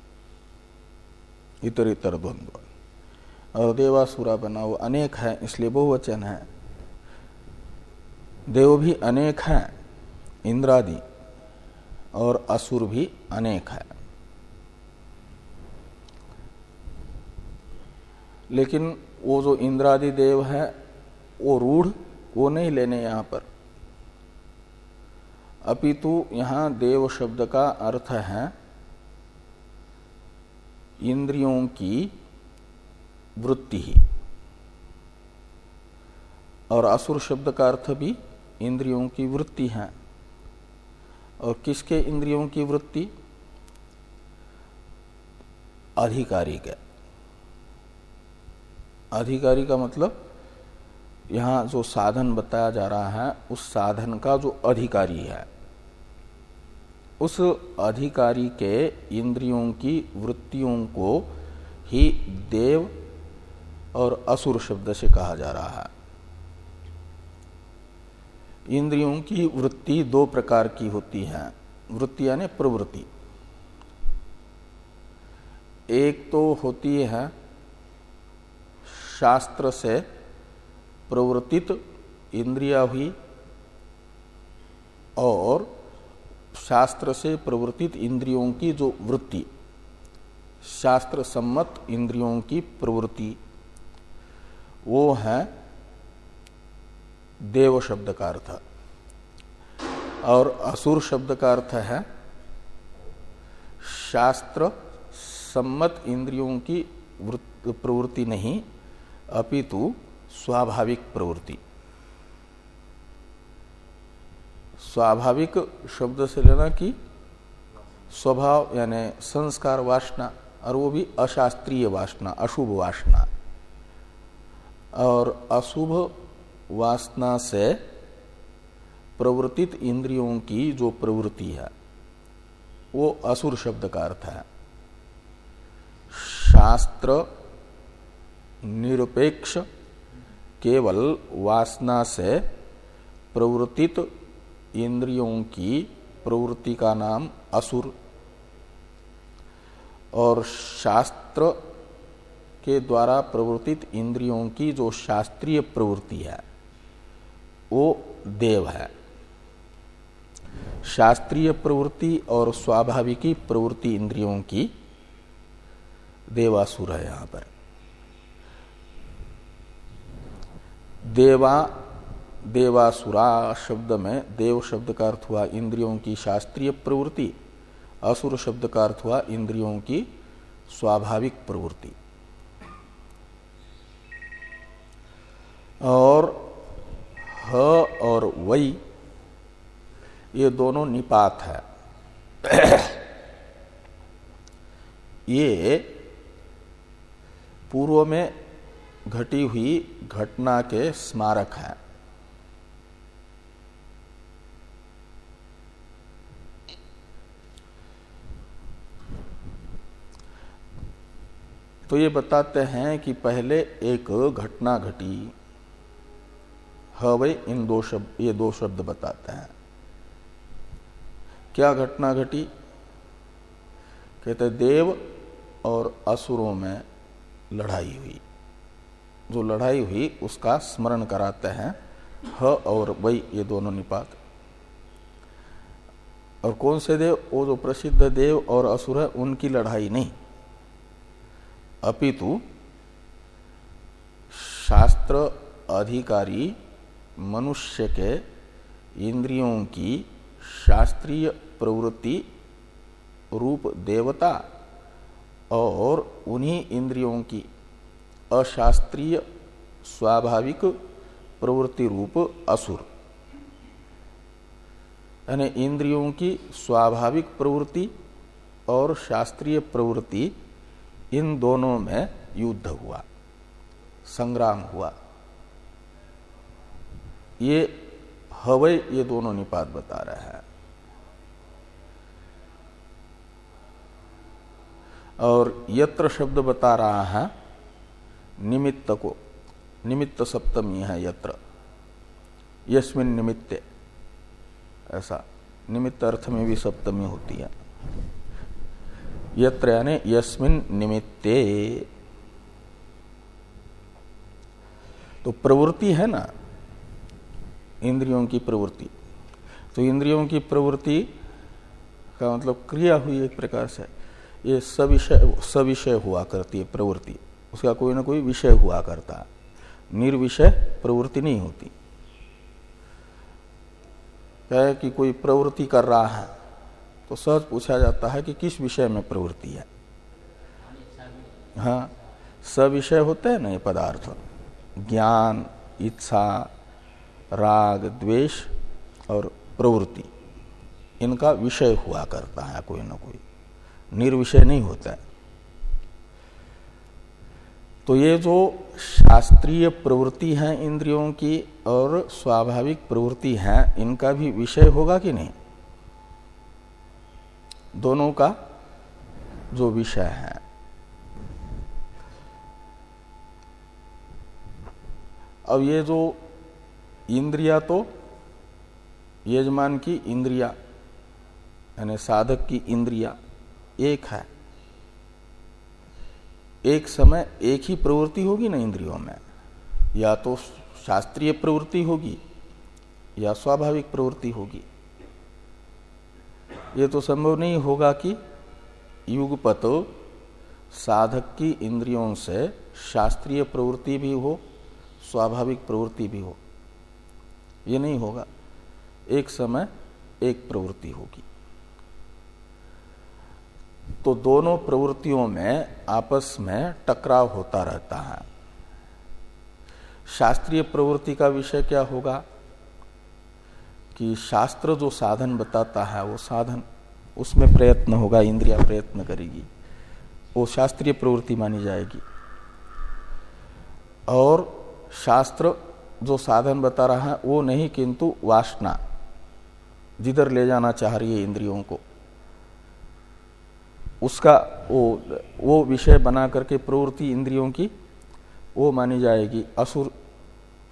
इतर इतर द्वंद्व, और देवासुरा बना वो अनेक है, इसलिए बहुवचन है। देव भी अनेक हैं इंद्रादि, और असुर भी अनेक है। लेकिन वो जो इंद्रादि देव है वो रूढ़ वो नहीं लेने यहां पर, अपितु यहां देव शब्द का अर्थ है इंद्रियों की वृत्ति ही, और असुर शब्द का अर्थ भी इंद्रियों की वृत्ति है। और किसके इंद्रियों की वृत्ति? अधिकारी के। अधिकारी का मतलब यहां जो साधन बताया जा रहा है उस साधन का जो अधिकारी है, उस अधिकारी के इंद्रियों की वृत्तियों को ही देव और असुर शब्द से कहा जा रहा है। इंद्रियों की वृत्ति दो प्रकार की होती है। वृत्ति यानी प्रवृत्ति। एक तो होती है शास्त्र से प्रवर्तित इंद्रिया हुई, और शास्त्र से प्रवर्तित इंद्रियों की जो वृत्ति, शास्त्र सम्मत इंद्रियों की प्रवृत्ति, वो है देव शब्द का अर्थ। और असुर शब्द का अर्थ है शास्त्र सम्मत इंद्रियों की प्रवृत्ति नहीं, अपितु स्वाभाविक प्रवृत्ति। स्वाभाविक शब्द से लेना कि स्वभाव यानी संस्कार वासना, और वो भी अशास्त्रीय वासना, अशुभ वासना। और अशुभ वासना से प्रवर्तित इंद्रियों की जो प्रवृत्ति है वो असुर शब्द का अर्थ है। शास्त्र निरपेक्ष केवल वासना से प्रवृत्तित इंद्रियों की प्रवृत्ति का नाम असुर, और शास्त्र के द्वारा प्रवृत्तित इंद्रियों की जो शास्त्रीय प्रवृत्ति है वो देव है। शास्त्रीय प्रवृत्ति और स्वाभाविकी प्रवृत्ति इंद्रियों की देवासुर है। यहां पर देवा देवासुरा शब्द में देव शब्द का अर्थ हुआ इंद्रियों की शास्त्रीय प्रवृत्ति, असुर शब्द का अर्थ हुआ इंद्रियों की स्वाभाविक प्रवृत्ति। और ह और वै ये दोनों निपात है। ये पूर्व में घटी हुई घटना के स्मारक है। तो ये बताते हैं कि पहले एक घटना घटी, हवै, इन दो शब्द, ये दो शब्द बताते हैं। क्या घटना घटी? कहते देव और असुरों में लड़ाई हुई। जो लड़ाई हुई उसका स्मरण कराते हैं ह और वै ये दोनों निपात। और कौन से देव? वो जो प्रसिद्ध देव और असुर है उनकी लड़ाई नहीं, अपितु शास्त्र अधिकारी मनुष्य के इंद्रियों की शास्त्रीय प्रवृत्ति रूप देवता और उन्हीं इंद्रियों की अशास्त्रीय स्वाभाविक प्रवृत्ति रूप असुर, यानी इंद्रियों की स्वाभाविक प्रवृत्ति और शास्त्रीय प्रवृत्ति, इन दोनों में युद्ध हुआ, संग्राम हुआ। ये हवै ये दोनों निपात बता रहे हैं। और यत्र शब्द बता रहा है निमित्त को, निमित्त सप्तमी है यत्र, यस्मिन निमित्ते, ऐसा निमित्त अर्थ में भी सप्तमी होती है। यत्र यानी यस्मिन निमित्ते। तो प्रवृत्ति है ना, इंद्रियों की प्रवृत्ति। तो इंद्रियों की प्रवृत्ति का मतलब क्रिया हुई एक प्रकार से। ये सविषय सविषय हुआ करती है प्रवृत्ति, उसका कोई ना कोई विषय हुआ करता है, निर्विषय प्रवृत्ति नहीं होती। क्या कि कोई प्रवृत्ति कर रहा है तो सहज पूछा जाता है कि किस विषय में प्रवृत्ति है। हाँ, सविषय होते हैं ना ये पदार्थ, ज्ञान, इच्छा, राग, द्वेष और प्रवृत्ति, इनका विषय हुआ करता है कोई ना कोई, निर्विषय नहीं होता है। तो ये जो शास्त्रीय प्रवृत्ति है इंद्रियों की और स्वाभाविक प्रवृत्ति है, इनका भी विषय होगा कि नहीं? दोनों का जो विषय है। अब ये जो इंद्रिया तो यजमान की इंद्रिया यानी साधक की इंद्रिया एक है, एक समय एक ही प्रवृत्ति होगी ना इंद्रियों में, या तो शास्त्रीय प्रवृत्ति होगी या स्वाभाविक प्रवृत्ति होगी। ये तो संभव नहीं होगा कि युगपत साधक की इंद्रियों से शास्त्रीय प्रवृत्ति भी हो, स्वाभाविक प्रवृत्ति भी हो, ये नहीं होगा। एक समय एक प्रवृत्ति होगी। तो दोनों प्रवृत्तियों में आपस में टकराव होता रहता है। शास्त्रीय प्रवृत्ति का विषय क्या होगा कि शास्त्र जो साधन बताता है वो साधन, उसमें प्रयत्न होगा, इंद्रिया प्रयत्न करेगी, वो शास्त्रीय प्रवृत्ति मानी जाएगी। और शास्त्र जो साधन बता रहा है वो नहीं, किंतु वासना जिधर ले जाना चाह रही है इंद्रियों को, उसका वो वो विषय बना करके प्रवृत्ति इंद्रियों की वो मानी जाएगी असुर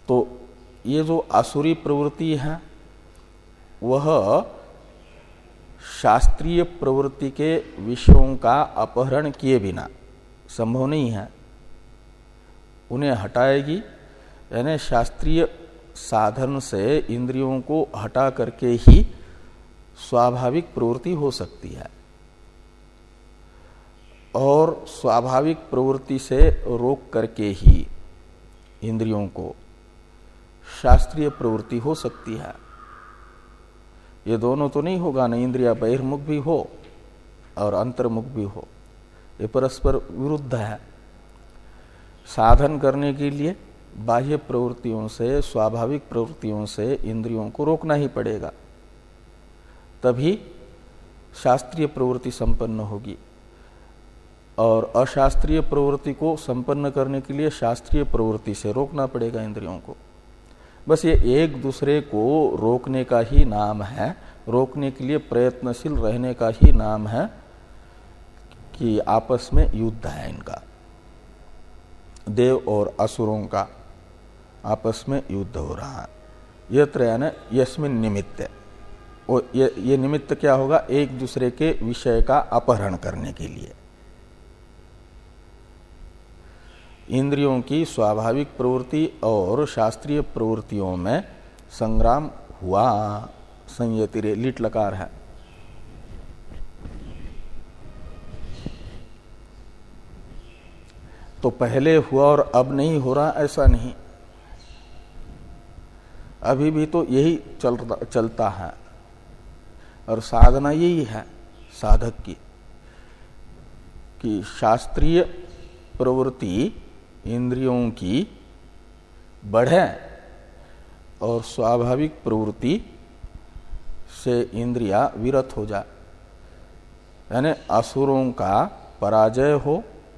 तो ये जो आसुरी प्रवृत्ति है वह शास्त्रीय प्रवृत्ति के विषयों का अपहरण किए बिना संभव नहीं है। उन्हें हटाएगी, यानी शास्त्रीय साधन से इंद्रियों को हटा करके ही स्वाभाविक प्रवृत्ति हो सकती है, और स्वाभाविक प्रवृत्ति से रोक करके ही इंद्रियों को शास्त्रीय प्रवृत्ति हो सकती है। ये दोनों तो नहीं होगा ना, इंद्रिया बहिर्मुख भी हो और अंतर्मुख भी हो, ये परस्पर विरुद्ध है। साधन करने के लिए बाह्य प्रवृत्तियों से, स्वाभाविक प्रवृत्तियों से इंद्रियों को रोकना ही पड़ेगा, तभी शास्त्रीय प्रवृत्ति संपन्न होगी। और अशास्त्रीय प्रवृत्ति को संपन्न करने के लिए शास्त्रीय प्रवृत्ति से रोकना पड़ेगा इंद्रियों को। बस ये एक दूसरे को रोकने का ही नाम है, रोकने के लिए प्रयत्नशील रहने का ही नाम है कि आपस में युद्ध है इनका, देव और असुरों का आपस में युद्ध हो रहा है। यत्र यानी यस्मिन निमित्त, और ये, ये निमित्त क्या होगा? एक दूसरे के विषय का अपहरण करने के लिए। इंद्रियों की स्वाभाविक प्रवृत्ति और शास्त्रीय प्रवृत्तियों में संग्राम हुआ। संयतिरे लिट लकार है। तो पहले हुआ और अब नहीं हो रहा, ऐसा नहीं, अभी भी तो यही चलता चलता है। और साधना यही है साधक की कि शास्त्रीय प्रवृत्ति इंद्रियों की बढ़े और स्वाभाविक प्रवृत्ति से इंद्रिया विरत हो जाए, यानी असुरों का पराजय हो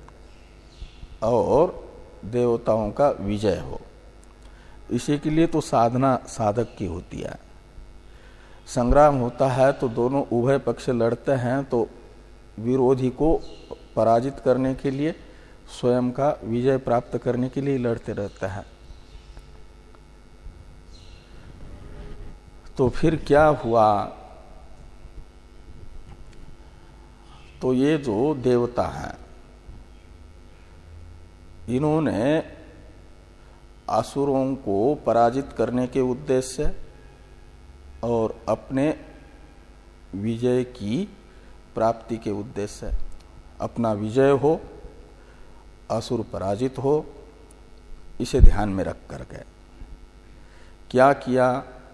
और देवताओं का विजय हो। इसी के लिए तो साधना साधक की होती है। संग्राम होता है तो दोनों उभय पक्ष लड़ते हैं, तो विरोधी को पराजित करने के लिए, स्वयं का विजय प्राप्त करने के लिए लड़ते रहते हैं। तो फिर क्या हुआ? तो ये जो देवता हैं, इन्होंने असुरों को पराजित करने के उद्देश्य से और अपने विजय की प्राप्ति के उद्देश्य से, अपना विजय हो, असुर पराजित हो, इसे ध्यान में रख करके क्या किया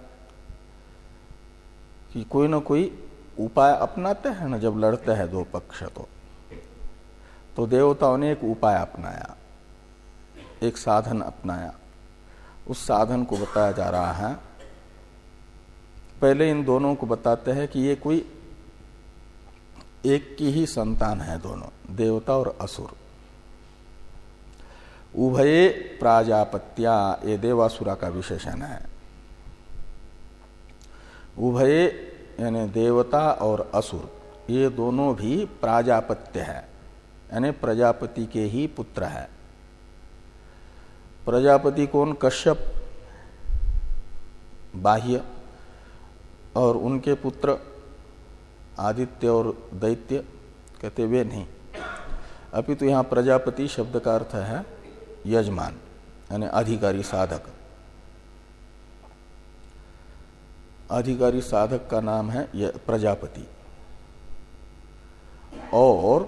कि कोई ना कोई उपाय अपनाते हैं ना, जब लड़ते हैं दो पक्ष। तो तो देवताओं ने एक उपाय अपनाया, एक साधन अपनाया। उस साधन को बताया जा रहा है। पहले इन दोनों को बताते हैं कि ये कोई एक की ही संतान है, दोनों देवता और असुर। उभये प्राजापत्या, ये देवासुरा का विशेषण है। उभये यानी देवता और असुर, ये दोनों भी प्राजापत्य है, यानी प्रजापति के ही पुत्र है। प्रजापति कौन? कश्यप, बाह्य, और उनके पुत्र आदित्य और दैत्य। कहते वे नहीं, अभी तो यहाँ प्रजापति शब्द का अर्थ है यजमान, यानी अधिकारी साधक। अधिकारी साधक का नाम है प्रजापति। और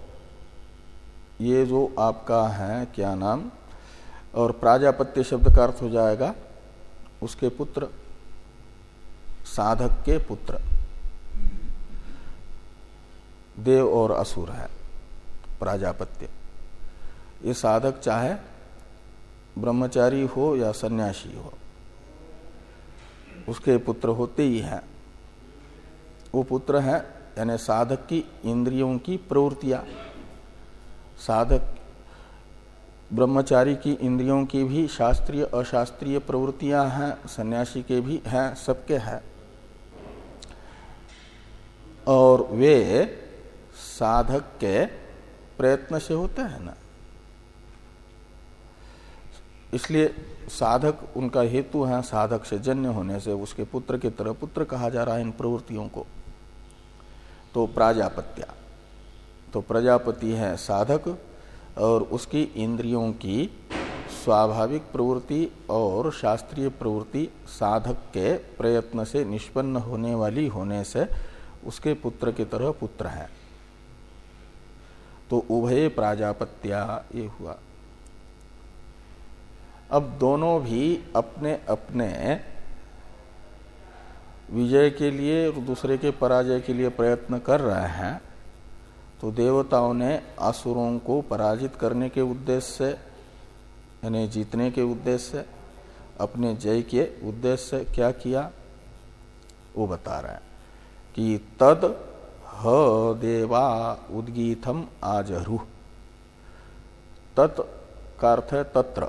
ये जो आपका है क्या नाम, और प्राजापत्य शब्द का अर्थ हो जाएगा उसके पुत्र, साधक के पुत्र। देव और असुर है प्राजापत्य। ये साधक चाहे ब्रह्मचारी हो या सन्यासी हो, उसके पुत्र होते ही हैं। वो पुत्र है यानी साधक की इंद्रियों की प्रवृत्तियां। साधक ब्रह्मचारी की इंद्रियों की भी शास्त्रीय अशास्त्रीय प्रवृत्तियां हैं, सन्यासी के भी हैं, सबके हैं। और वे साधक के प्रयत्न से होते हैं ना। इसलिए साधक उनका हेतु है, साधक से जन्य होने से उसके पुत्र की तरह पुत्र कहा जा रहा है इन प्रवृत्तियों को। तो प्राजापत्या, तो प्रजापति है साधक और उसकी इंद्रियों की स्वाभाविक प्रवृत्ति और शास्त्रीय प्रवृत्ति साधक के प्रयत्न से निष्पन्न होने वाली होने से उसके पुत्र की तरह पुत्र है। तो उभय प्राजापत्या ये हुआ। अब दोनों भी अपने अपने विजय के लिए और दूसरे के पराजय के लिए प्रयत्न कर रहे हैं। तो देवताओं ने असुरों को पराजित करने के उद्देश्य से, यानी जीतने के उद्देश्य से, अपने जय के उद्देश्य से क्या किया वो बता रहे हैं कि तद ह देवा उद्गीतम आजहरु। तत् का अर्थ है तत्र,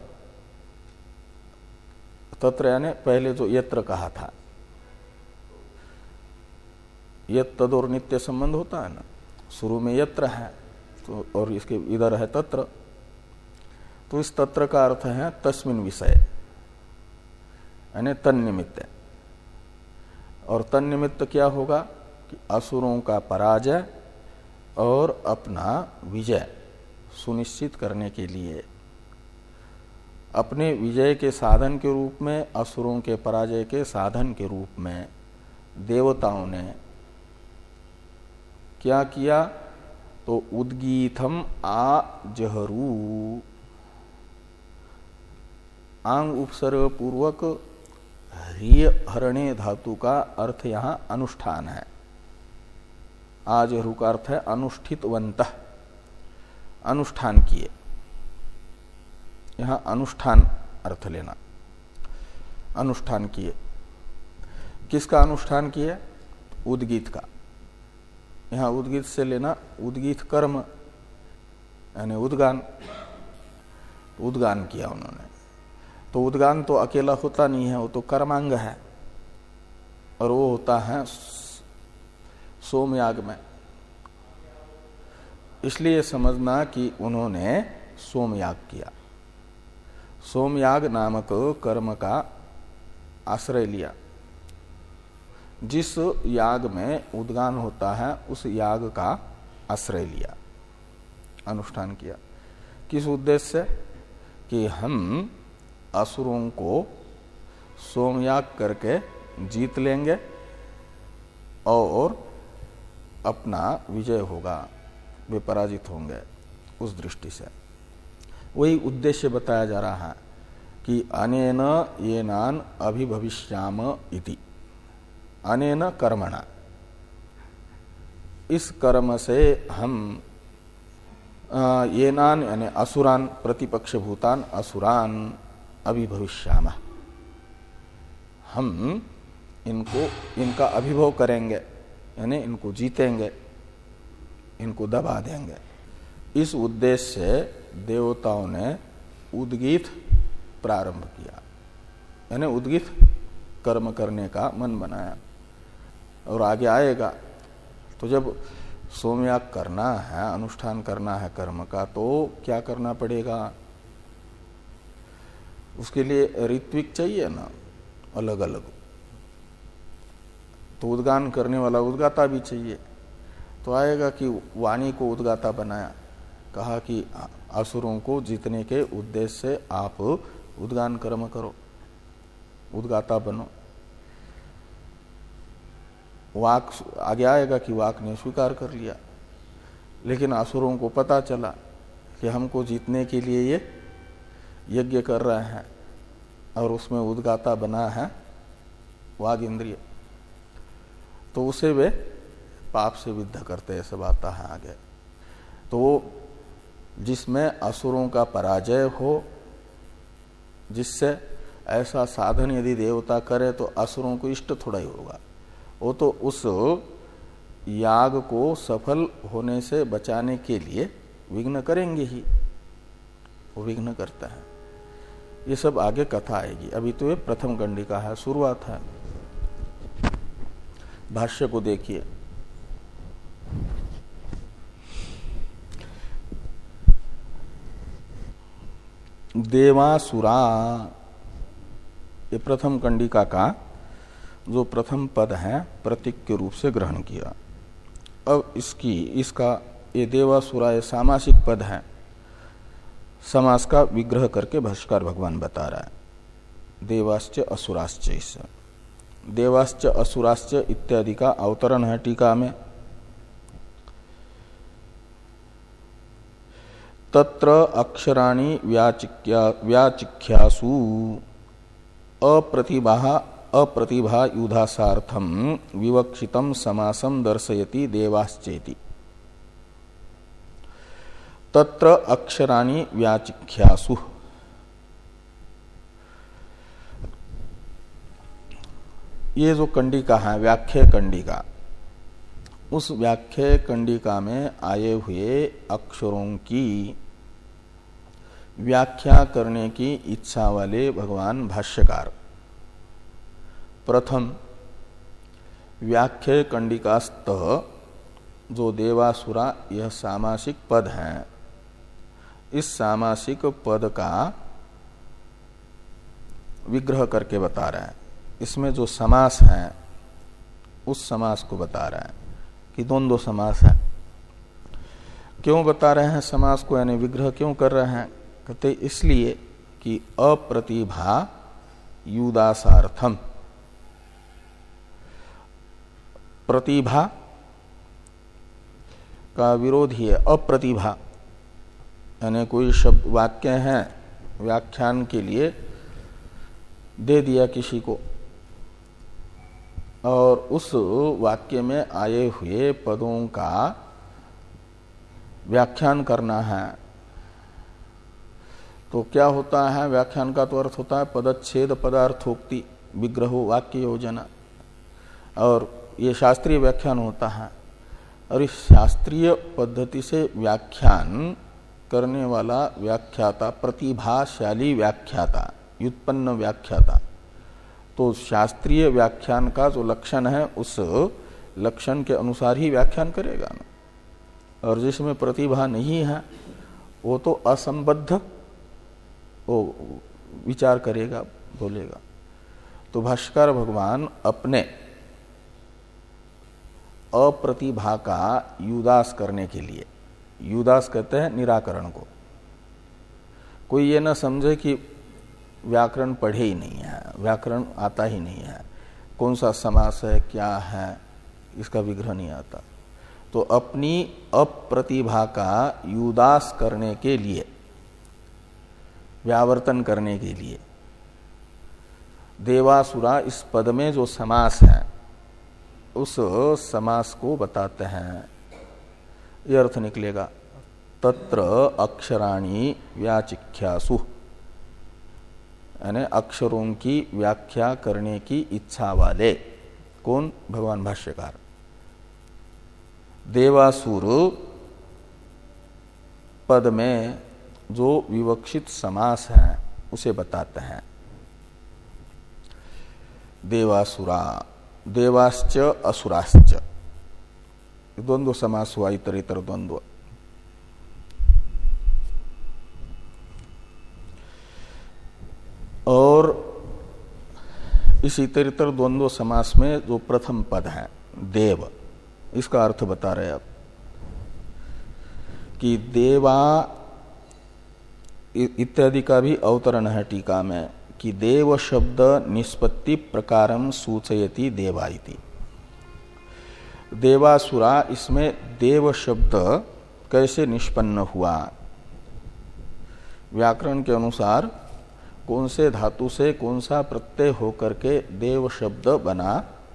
तत्र यानी पहले जो यत्र कहा था, यत् तद और नित्य संबंध होता है ना, शुरू में यत्र है तो और इसके इधर है तत्र, तो इस तत्र का अर्थ है तस्मिन विषय, यानी तन्निमित्त। और तन्निमित्त क्या होगा कि असुरों का पराजय और अपना विजय सुनिश्चित करने के लिए अपने विजय के साधन के रूप में, असुरों के पराजय के साधन के रूप में देवताओं ने क्या किया, तो उद्गीतम आजहरू, आंग उपसर्ग पूर्वक ह्रिय हरणे धातु का अर्थ यहां अनुष्ठान है। आजहरू का अर्थ है अनुष्ठितवंतः, अनुष्ठान किए, यहां अनुष्ठान अर्थ लेना। अनुष्ठान किए, किसका अनुष्ठान किए? उद्गीत का। यहां उद्गीत से लेना उद्गीत कर्म यानी उद्गान, उद्गान किया उन्होंने। तो उद्गान तो अकेला होता नहीं है, वो तो कर्मांग है और वो होता है सोमयाग में। इसलिए समझना कि उन्होंने सोमयाग किया, सोमयाग नामक कर्म का आश्रय लिया। जिस याग में उद्गान होता है उस याग का आश्रय लिया, अनुष्ठान किया। किस उद्देश्य से? कि हम असुरों को सोमयाग करके जीत लेंगे और अपना विजय होगा, वे पराजित होंगे। उस दृष्टि से वही उद्देश्य बताया जा रहा है कि अनेन येनान अभिभविष्याम इति, अनेन कर्मणा, इस कर्म से हम येनान यानी असुरान, प्रतिपक्ष भूतान असुरान अभिभविष्याम, हम इनको इनका अभिभव करेंगे, यानी इनको जीतेंगे, इनको दबा देंगे। इस उद्देश्य से देवताओं ने उद्गीत प्रारंभ किया, यानी उद्गीत कर्म करने का मन बनाया। और आगे आएगा तो जब सोमयाग करना है, अनुष्ठान करना है कर्म का, तो क्या करना पड़ेगा? उसके लिए ऋत्विक चाहिए ना, अलग अलग। तो उद्गान करने वाला उद्गाता भी चाहिए। तो आएगा कि वाणी को उद्गाता बनाया, कहा कि असुरों को जीतने के उद्देश्य से आप उद्गान कर्म करो, उद्गाता बनो। वाक आगे आएगा कि वाक ने स्वीकार कर लिया, लेकिन असुरों को पता चला कि हमको जीतने के लिए ये यज्ञ कर रहे हैं और उसमें उद्गाता बना है वाग इंद्रिय, तो उसे वे पाप से विद्ध करते, ऐसा बात है आगे। तो जिसमें असुरों का पराजय हो, जिससे ऐसा साधन यदि देवता करे तो असुरों को इष्ट थोड़ा ही होगा, वो तो उस याग को सफल होने से बचाने के लिए विघ्न करेंगे ही, वो विघ्न करता है। ये सब आगे कथा आएगी, अभी तो ये प्रथम कंडिका है, शुरुआत है। भाष्य को देखिए। देवासुरा, ये प्रथम कंडिका का जो प्रथम पद है प्रतीक के रूप से ग्रहण किया। अब इसकी इसका ये देवासुरा ये सामासिक पद है, समास का विग्रह करके भाष्यकार भगवान बता रहा है। देवाश्च असुराश्च, इस देवाश्च असुराश्च इत्यादि का अवतरण है टीका में। तत्र अक्षराणि व्याचिक्या व्याचिख्यासु अप्रतिभा अप्रतिभा युधासार्थम विवक्षितम समासम दर्शयति देवाश्चेति। तत्र अक्षराणि व्याचिख्यासु, ये जो कंडिका है व्याख्या कंडिका, उस व्याख्या कंडिका में आए हुए अक्षरों की व्याख्या करने की इच्छा वाले भगवान भाष्यकार प्रथम व्याख्या कंडिकास्त जो देवासुरा यह सामासिक पद है, इस सामासिक पद का विग्रह करके बता रहा है। इसमें जो समास है उस समास को बता रहा है कि द्वंद्व समास है। क्यों बता रहे हैं समास को, यानी विग्रह क्यों कर रहे हैं? कहते इसलिए कि अप्रतिभा युदासार्थम, प्रतिभा का विरोधी है अप्रतिभा, यानी कोई शब्द वाक्य है व्याख्यान के लिए दे दिया किसी को और उस वाक्य में आए हुए पदों का व्याख्यान करना है, तो क्या होता है? व्याख्यान का तो अर्थ होता है पदच्छेद पदार्थोक्ति विग्रहो वाक्य योजना, और ये शास्त्रीय व्याख्यान होता है। और इस शास्त्रीय पद्धति से व्याख्यान करने वाला व्याख्याता प्रतिभाशाली व्याख्याता, व्युत्पन्न व्याख्याता, तो शास्त्रीय व्याख्यान का जो लक्षण है उस लक्षण के अनुसार ही व्याख्यान करेगा ना। और जिसमें प्रतिभा नहीं है वो तो असंबद्ध वो विचार करेगा, बोलेगा। तो भाष्यकार भगवान अपने अप्रतिभा का युदास करने के लिए, युदास कहते हैं निराकरण को, कोई ये न समझे कि व्याकरण पढ़े ही नहीं है, व्याकरण आता ही नहीं है, कौन सा समास है क्या है इसका विग्रह नहीं आता, तो अपनी अप्रतिभा का युदास करने के लिए, व्यावर्तन करने के लिए देवासुरा इस पद में जो समास है उस समास को बताते हैं। यह अर्थ निकलेगा तत्र अक्षराणि व्याचिख्यासु, यानी अक्षरों की व्याख्या करने की इच्छा वाले। कौन? भगवान भाष्यकार। देवासुर पद में जो विवक्षित समास है उसे बताते हैं। देवासुरा, देवाश्च असुराश्च, द्वंद्व समास हुआ, इतर इतर द्वंद्व। और इस इतर इतर द्वंद्व समास में जो प्रथम पद है देव, इसका अर्थ बता रहे अब कि देवा इत्यादि का भी अवतरण है टीका में कि देव शब्द निष्पत्ति प्रकारम सूचयति देवा इति। देवासुरा, इसमें देव शब्द कैसे निष्पन्न हुआ? व्याकरण के अनुसार कौन से धातु से कौन सा प्रत्यय होकर के देव शब्द बना,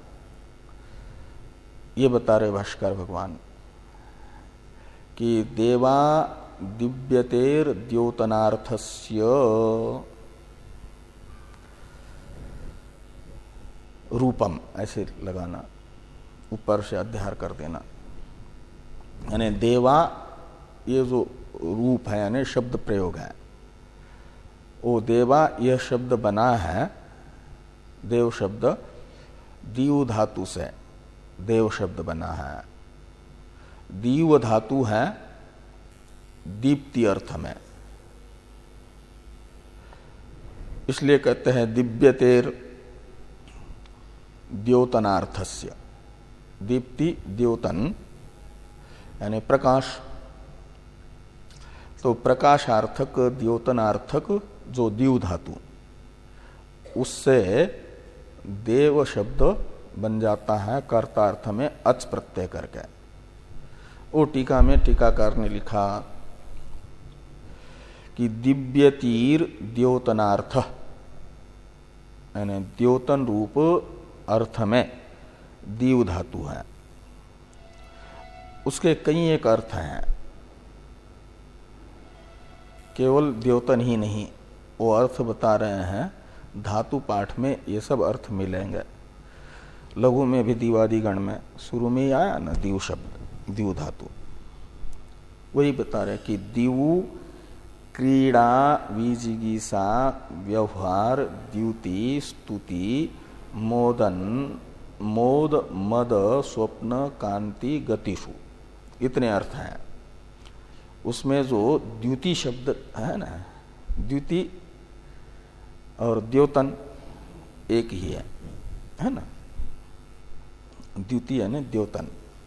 ये बता रहे भाष्कर भगवान कि देवा दिव्यतेर द्योतनार्थस्य रूपम, ऐसे लगाना, ऊपर से अध्यार कर देना। यानी देवा ये जो रूप है यानी शब्द प्रयोग है, वो देवा यह शब्द बना है, देव शब्द दीव धातु से देव शब्द बना है। दीव धातु है दीप्ति अर्थ में, इसलिए कहते हैं दिव्यतेर द्योतनार्थस्य। दीप्ति द्योतन यानी प्रकाश, तो प्रकाशार्थक द्योतनार्थक जो दीव धातु, उससे देव शब्द बन जाता है कर्तार्थ में अच प्रत्यय करके। वो टीका में टीकाकार ने लिखा कि दिव्यतीर द्योतनार्थ यानी द्योतन रूप अर्थ में दीव धातु है। उसके कई एक अर्थ हैं, केवल द्योतन ही नहीं, वो अर्थ बता रहे हैं। धातु पाठ में ये सब अर्थ मिलेंगे। लघु में भी दीवादिगण में शुरू में ही आया ना दीव शब्द, दीव धातु, वही बता रहे कि दीवु क्रीड़ा विजिगीषा व्यवहार द्युति स्तुति मोदन मोद मद स्वप्न कांति गतिषु, इतने अर्थ हैं। उसमें जो द्युति शब्द है ना, द्युति और द्योतन एक ही है, है ना। द्युति यानी द्योतन,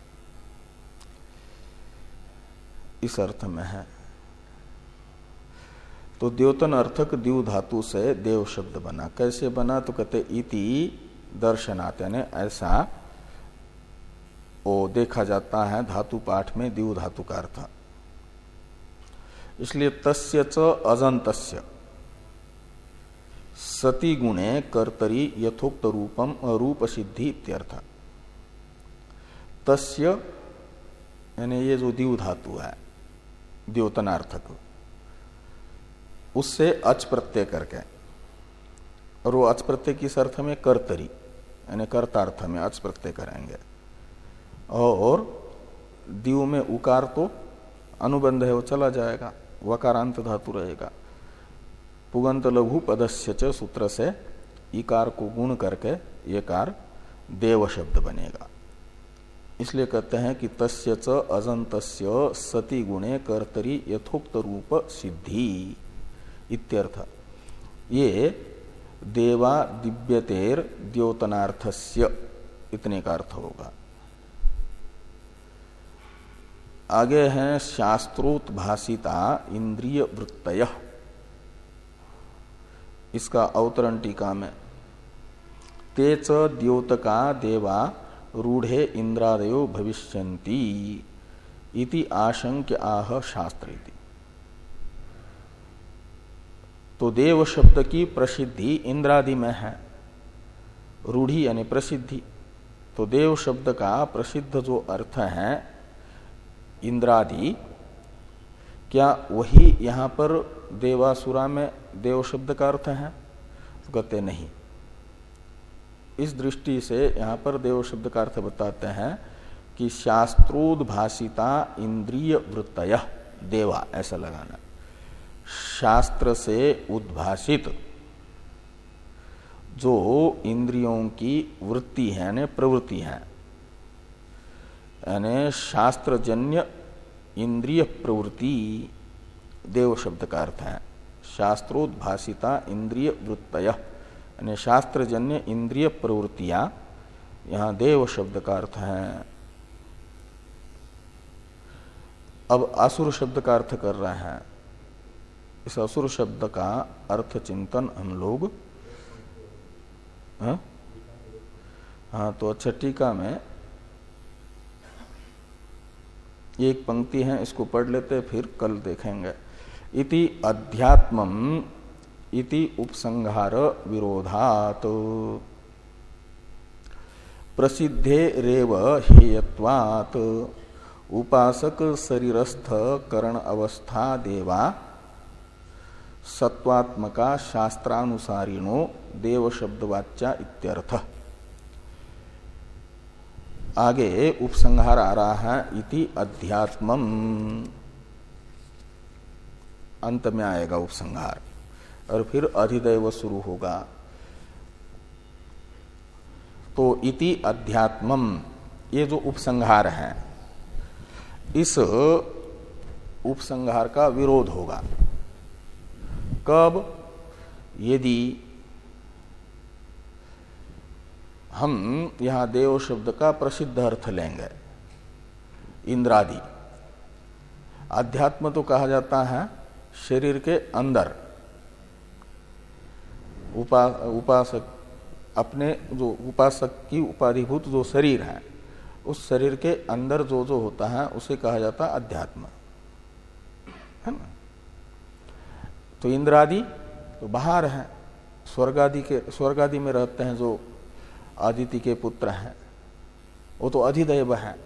इस अर्थ में है। तो द्योतन अर्थक दीव धातु से देव शब्द बना। कैसे बना? तो कहते इति दर्शनात्, यानी ऐसा वो देखा जाता है धातु पाठ में दीव धातु का अर्थ। इसलिए तस्य च अजंतस्य सति गुणे कर्तरी यथोक्त रूपम रूप सिद्धि इत्यर्थ। तस्य यानी ये जो दीव धातु है द्योतनार्थक, उससे अच प्रत्यय करके, और वो अच प्रत्यय किस अर्थ में? कर्तरी यानी कर्तार्थ में अच प्रत्यय करेंगे। और दीव में उकार तो अनुबंध है, वो चला जाएगा, वकारांत धातु रहेगा। पुगंत लघु पदस्य च सूत्र से इकार को गुण करके ये कार देव शब्द बनेगा। इसलिए कहते हैं कि तस्य च अजंतस्य सति गुणे कर्तरी यथोक्त रूप सिद्धि इत्यर्थ। ये देवा दिव्यतेर द्योतनार्थस्य इतने का अर्थ होगा। आगे हैं शास्त्रोद्भासिता इंद्रिय वृत्तय। इसका अवतरण टीका में तेच द्योतका देवा रूढ़े इंद्रादयो भविष्यन्ति इति आशंक्य आह शास्त्रेति। तो देव शब्द की प्रसिद्धि इंद्रादि में है, रूढ़ी यानी प्रसिद्धि। तो देव शब्द का प्रसिद्ध जो अर्थ है इंद्रादि, क्या वही यहां पर देवासुरा में देव शब्द का अर्थ है? तो कहते नहीं। इस दृष्टि से यहां पर देव शब्द का अर्थ बताते हैं कि शास्त्रोद्भासिता इंद्रिय वृत्तय देवा, ऐसा लगाना। शास्त्र से उद्भासित जो इंद्रियों की वृत्ति है यानी प्रवृत्ति है, यानी शास्त्रजन्य इंद्रिय प्रवृत्ति देव शब्द का अर्थ है। शास्त्रोद्भासिता इंद्रिय वृत्तय यानी शास्त्रजन्य इंद्रिय प्रवृत्तियां, यहां देव शब्द का अर्थ है। अब असुर शब्द का अर्थ कर रहे हैं। इस असुर शब्द का अर्थ चिंतन हम लोग हाँ, हाँ तो अच्छा टीका में एक पंक्ति है, इसको पढ़ लेते फिर कल देखेंगे। इति अध्यात्मम इति उपसंहार विरोधात प्रसिद्धे रेव हेयत्वात् उपासक शरीरस्थ करण अवस्था देवा सत्वात्मका शास्त्रानुसारिणो देव शब्दवाच्या इत्यर्थ। आगे उपसंहार आ रहा है इति अध्यात्मम, अंत में आएगा उपसंहार और फिर अधिदैव शुरू होगा। तो इति अध्यात्मम ये जो उपसंहार है, इस उपसंहार का विरोध होगा। कब? यदि हम यहां देव शब्द का प्रसिद्ध अर्थ लेंगे, इंद्रादि, अध्यात्म तो कहा जाता है शरीर के अंदर, उपा, उपासक अपने जो उपासक की उपाधिभूत जो शरीर है, उस शरीर के अंदर जो जो होता है उसे कहा जाता है अध्यात्म, है ना। तो इंद्रादि तो बाहर है, स्वर्गादि के स्वर्गादि में रहते हैं जो आदिति के पुत्र हैं, वो तो अधिदैव है,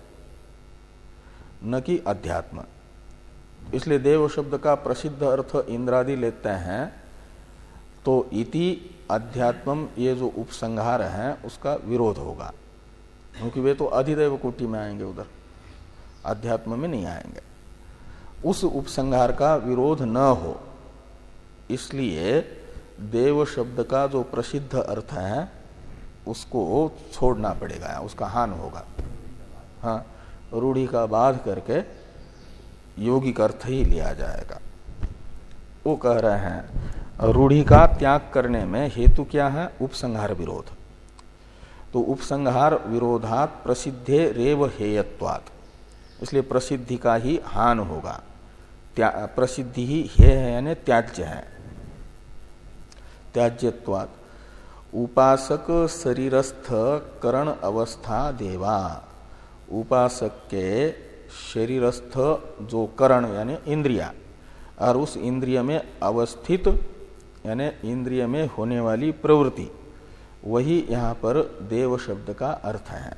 न कि अध्यात्म। इसलिए देव शब्द का प्रसिद्ध अर्थ इंद्रादि लेते हैं तो इति अध्यात्मम, ये जो उपसंहार है उसका विरोध होगा, क्योंकि वे तो अधिदैव कोटि में आएंगे, उधर अध्यात्म में नहीं आएंगे। उस उपसंहार का विरोध न हो, इसलिए देव शब्द का जो प्रसिद्ध अर्थ है उसको छोड़ना पड़ेगा, उसका हान होगा। हाँ, रूढ़ी का बाध करके यौगिक अर्थ ही लिया जाएगा। वो कह रहे हैं रूढ़ी का त्याग करने में हेतु क्या है? उपसंहार विरोध। तो उपसंहार विरोधात प्रसिद्धे रेव हेयत्वात्, इसलिए प्रसिद्धि का ही हान होगा। प्रसिद्धि ही हे है यानी त्याज्य है, त्याज्यत्वात्। उपासक शरीरस्थ करण अवस्था देवा, उपासक के शरीरस्थ जो करण यानी इंद्रिया, और उस इंद्रिय में अवस्थित यानी इंद्रिय में होने वाली प्रवृत्ति, वही यहां पर देव शब्द का अर्थ है।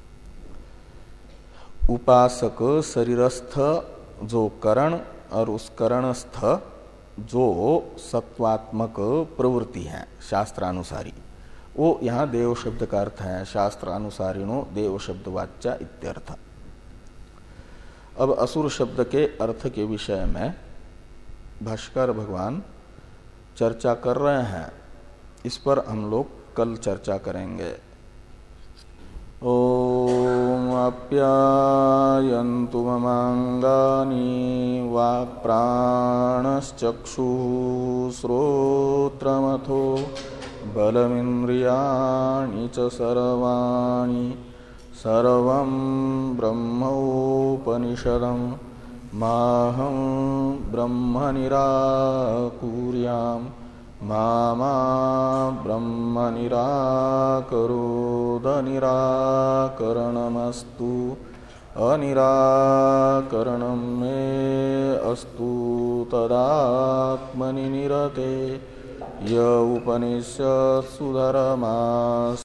उपासक शरीरस्थ जो करण और उस करणस्थ जो सत्वात्मक प्रवृत्ति है शास्त्रानुसारी, वो यहां देव शब्द का अर्थ है। शास्त्रानुसारिणो देव शब्द वाच्या इत्यर्थ। अब असुर शब्द के अर्थ के विषय में भाष्कर भगवान चर्चा कर रहे हैं, इस पर हम लोग कल चर्चा करेंगे। ओम आप्यायन्तु ममांगानि वाक् प्राणश्चक्षुः श्रोत्रमथो बलमिन्द्रियाणि च सर्वाणि सर्वं ब्रह्मोपनिषदम् माहं ब्रह्म निराकुर्याम् मा मा ब्रह्म निराकरोद निराकरणमस्तु अनिराकरणं मे अस्तु तदात्मनि निरते य उपनिषत्सु धर्मास्।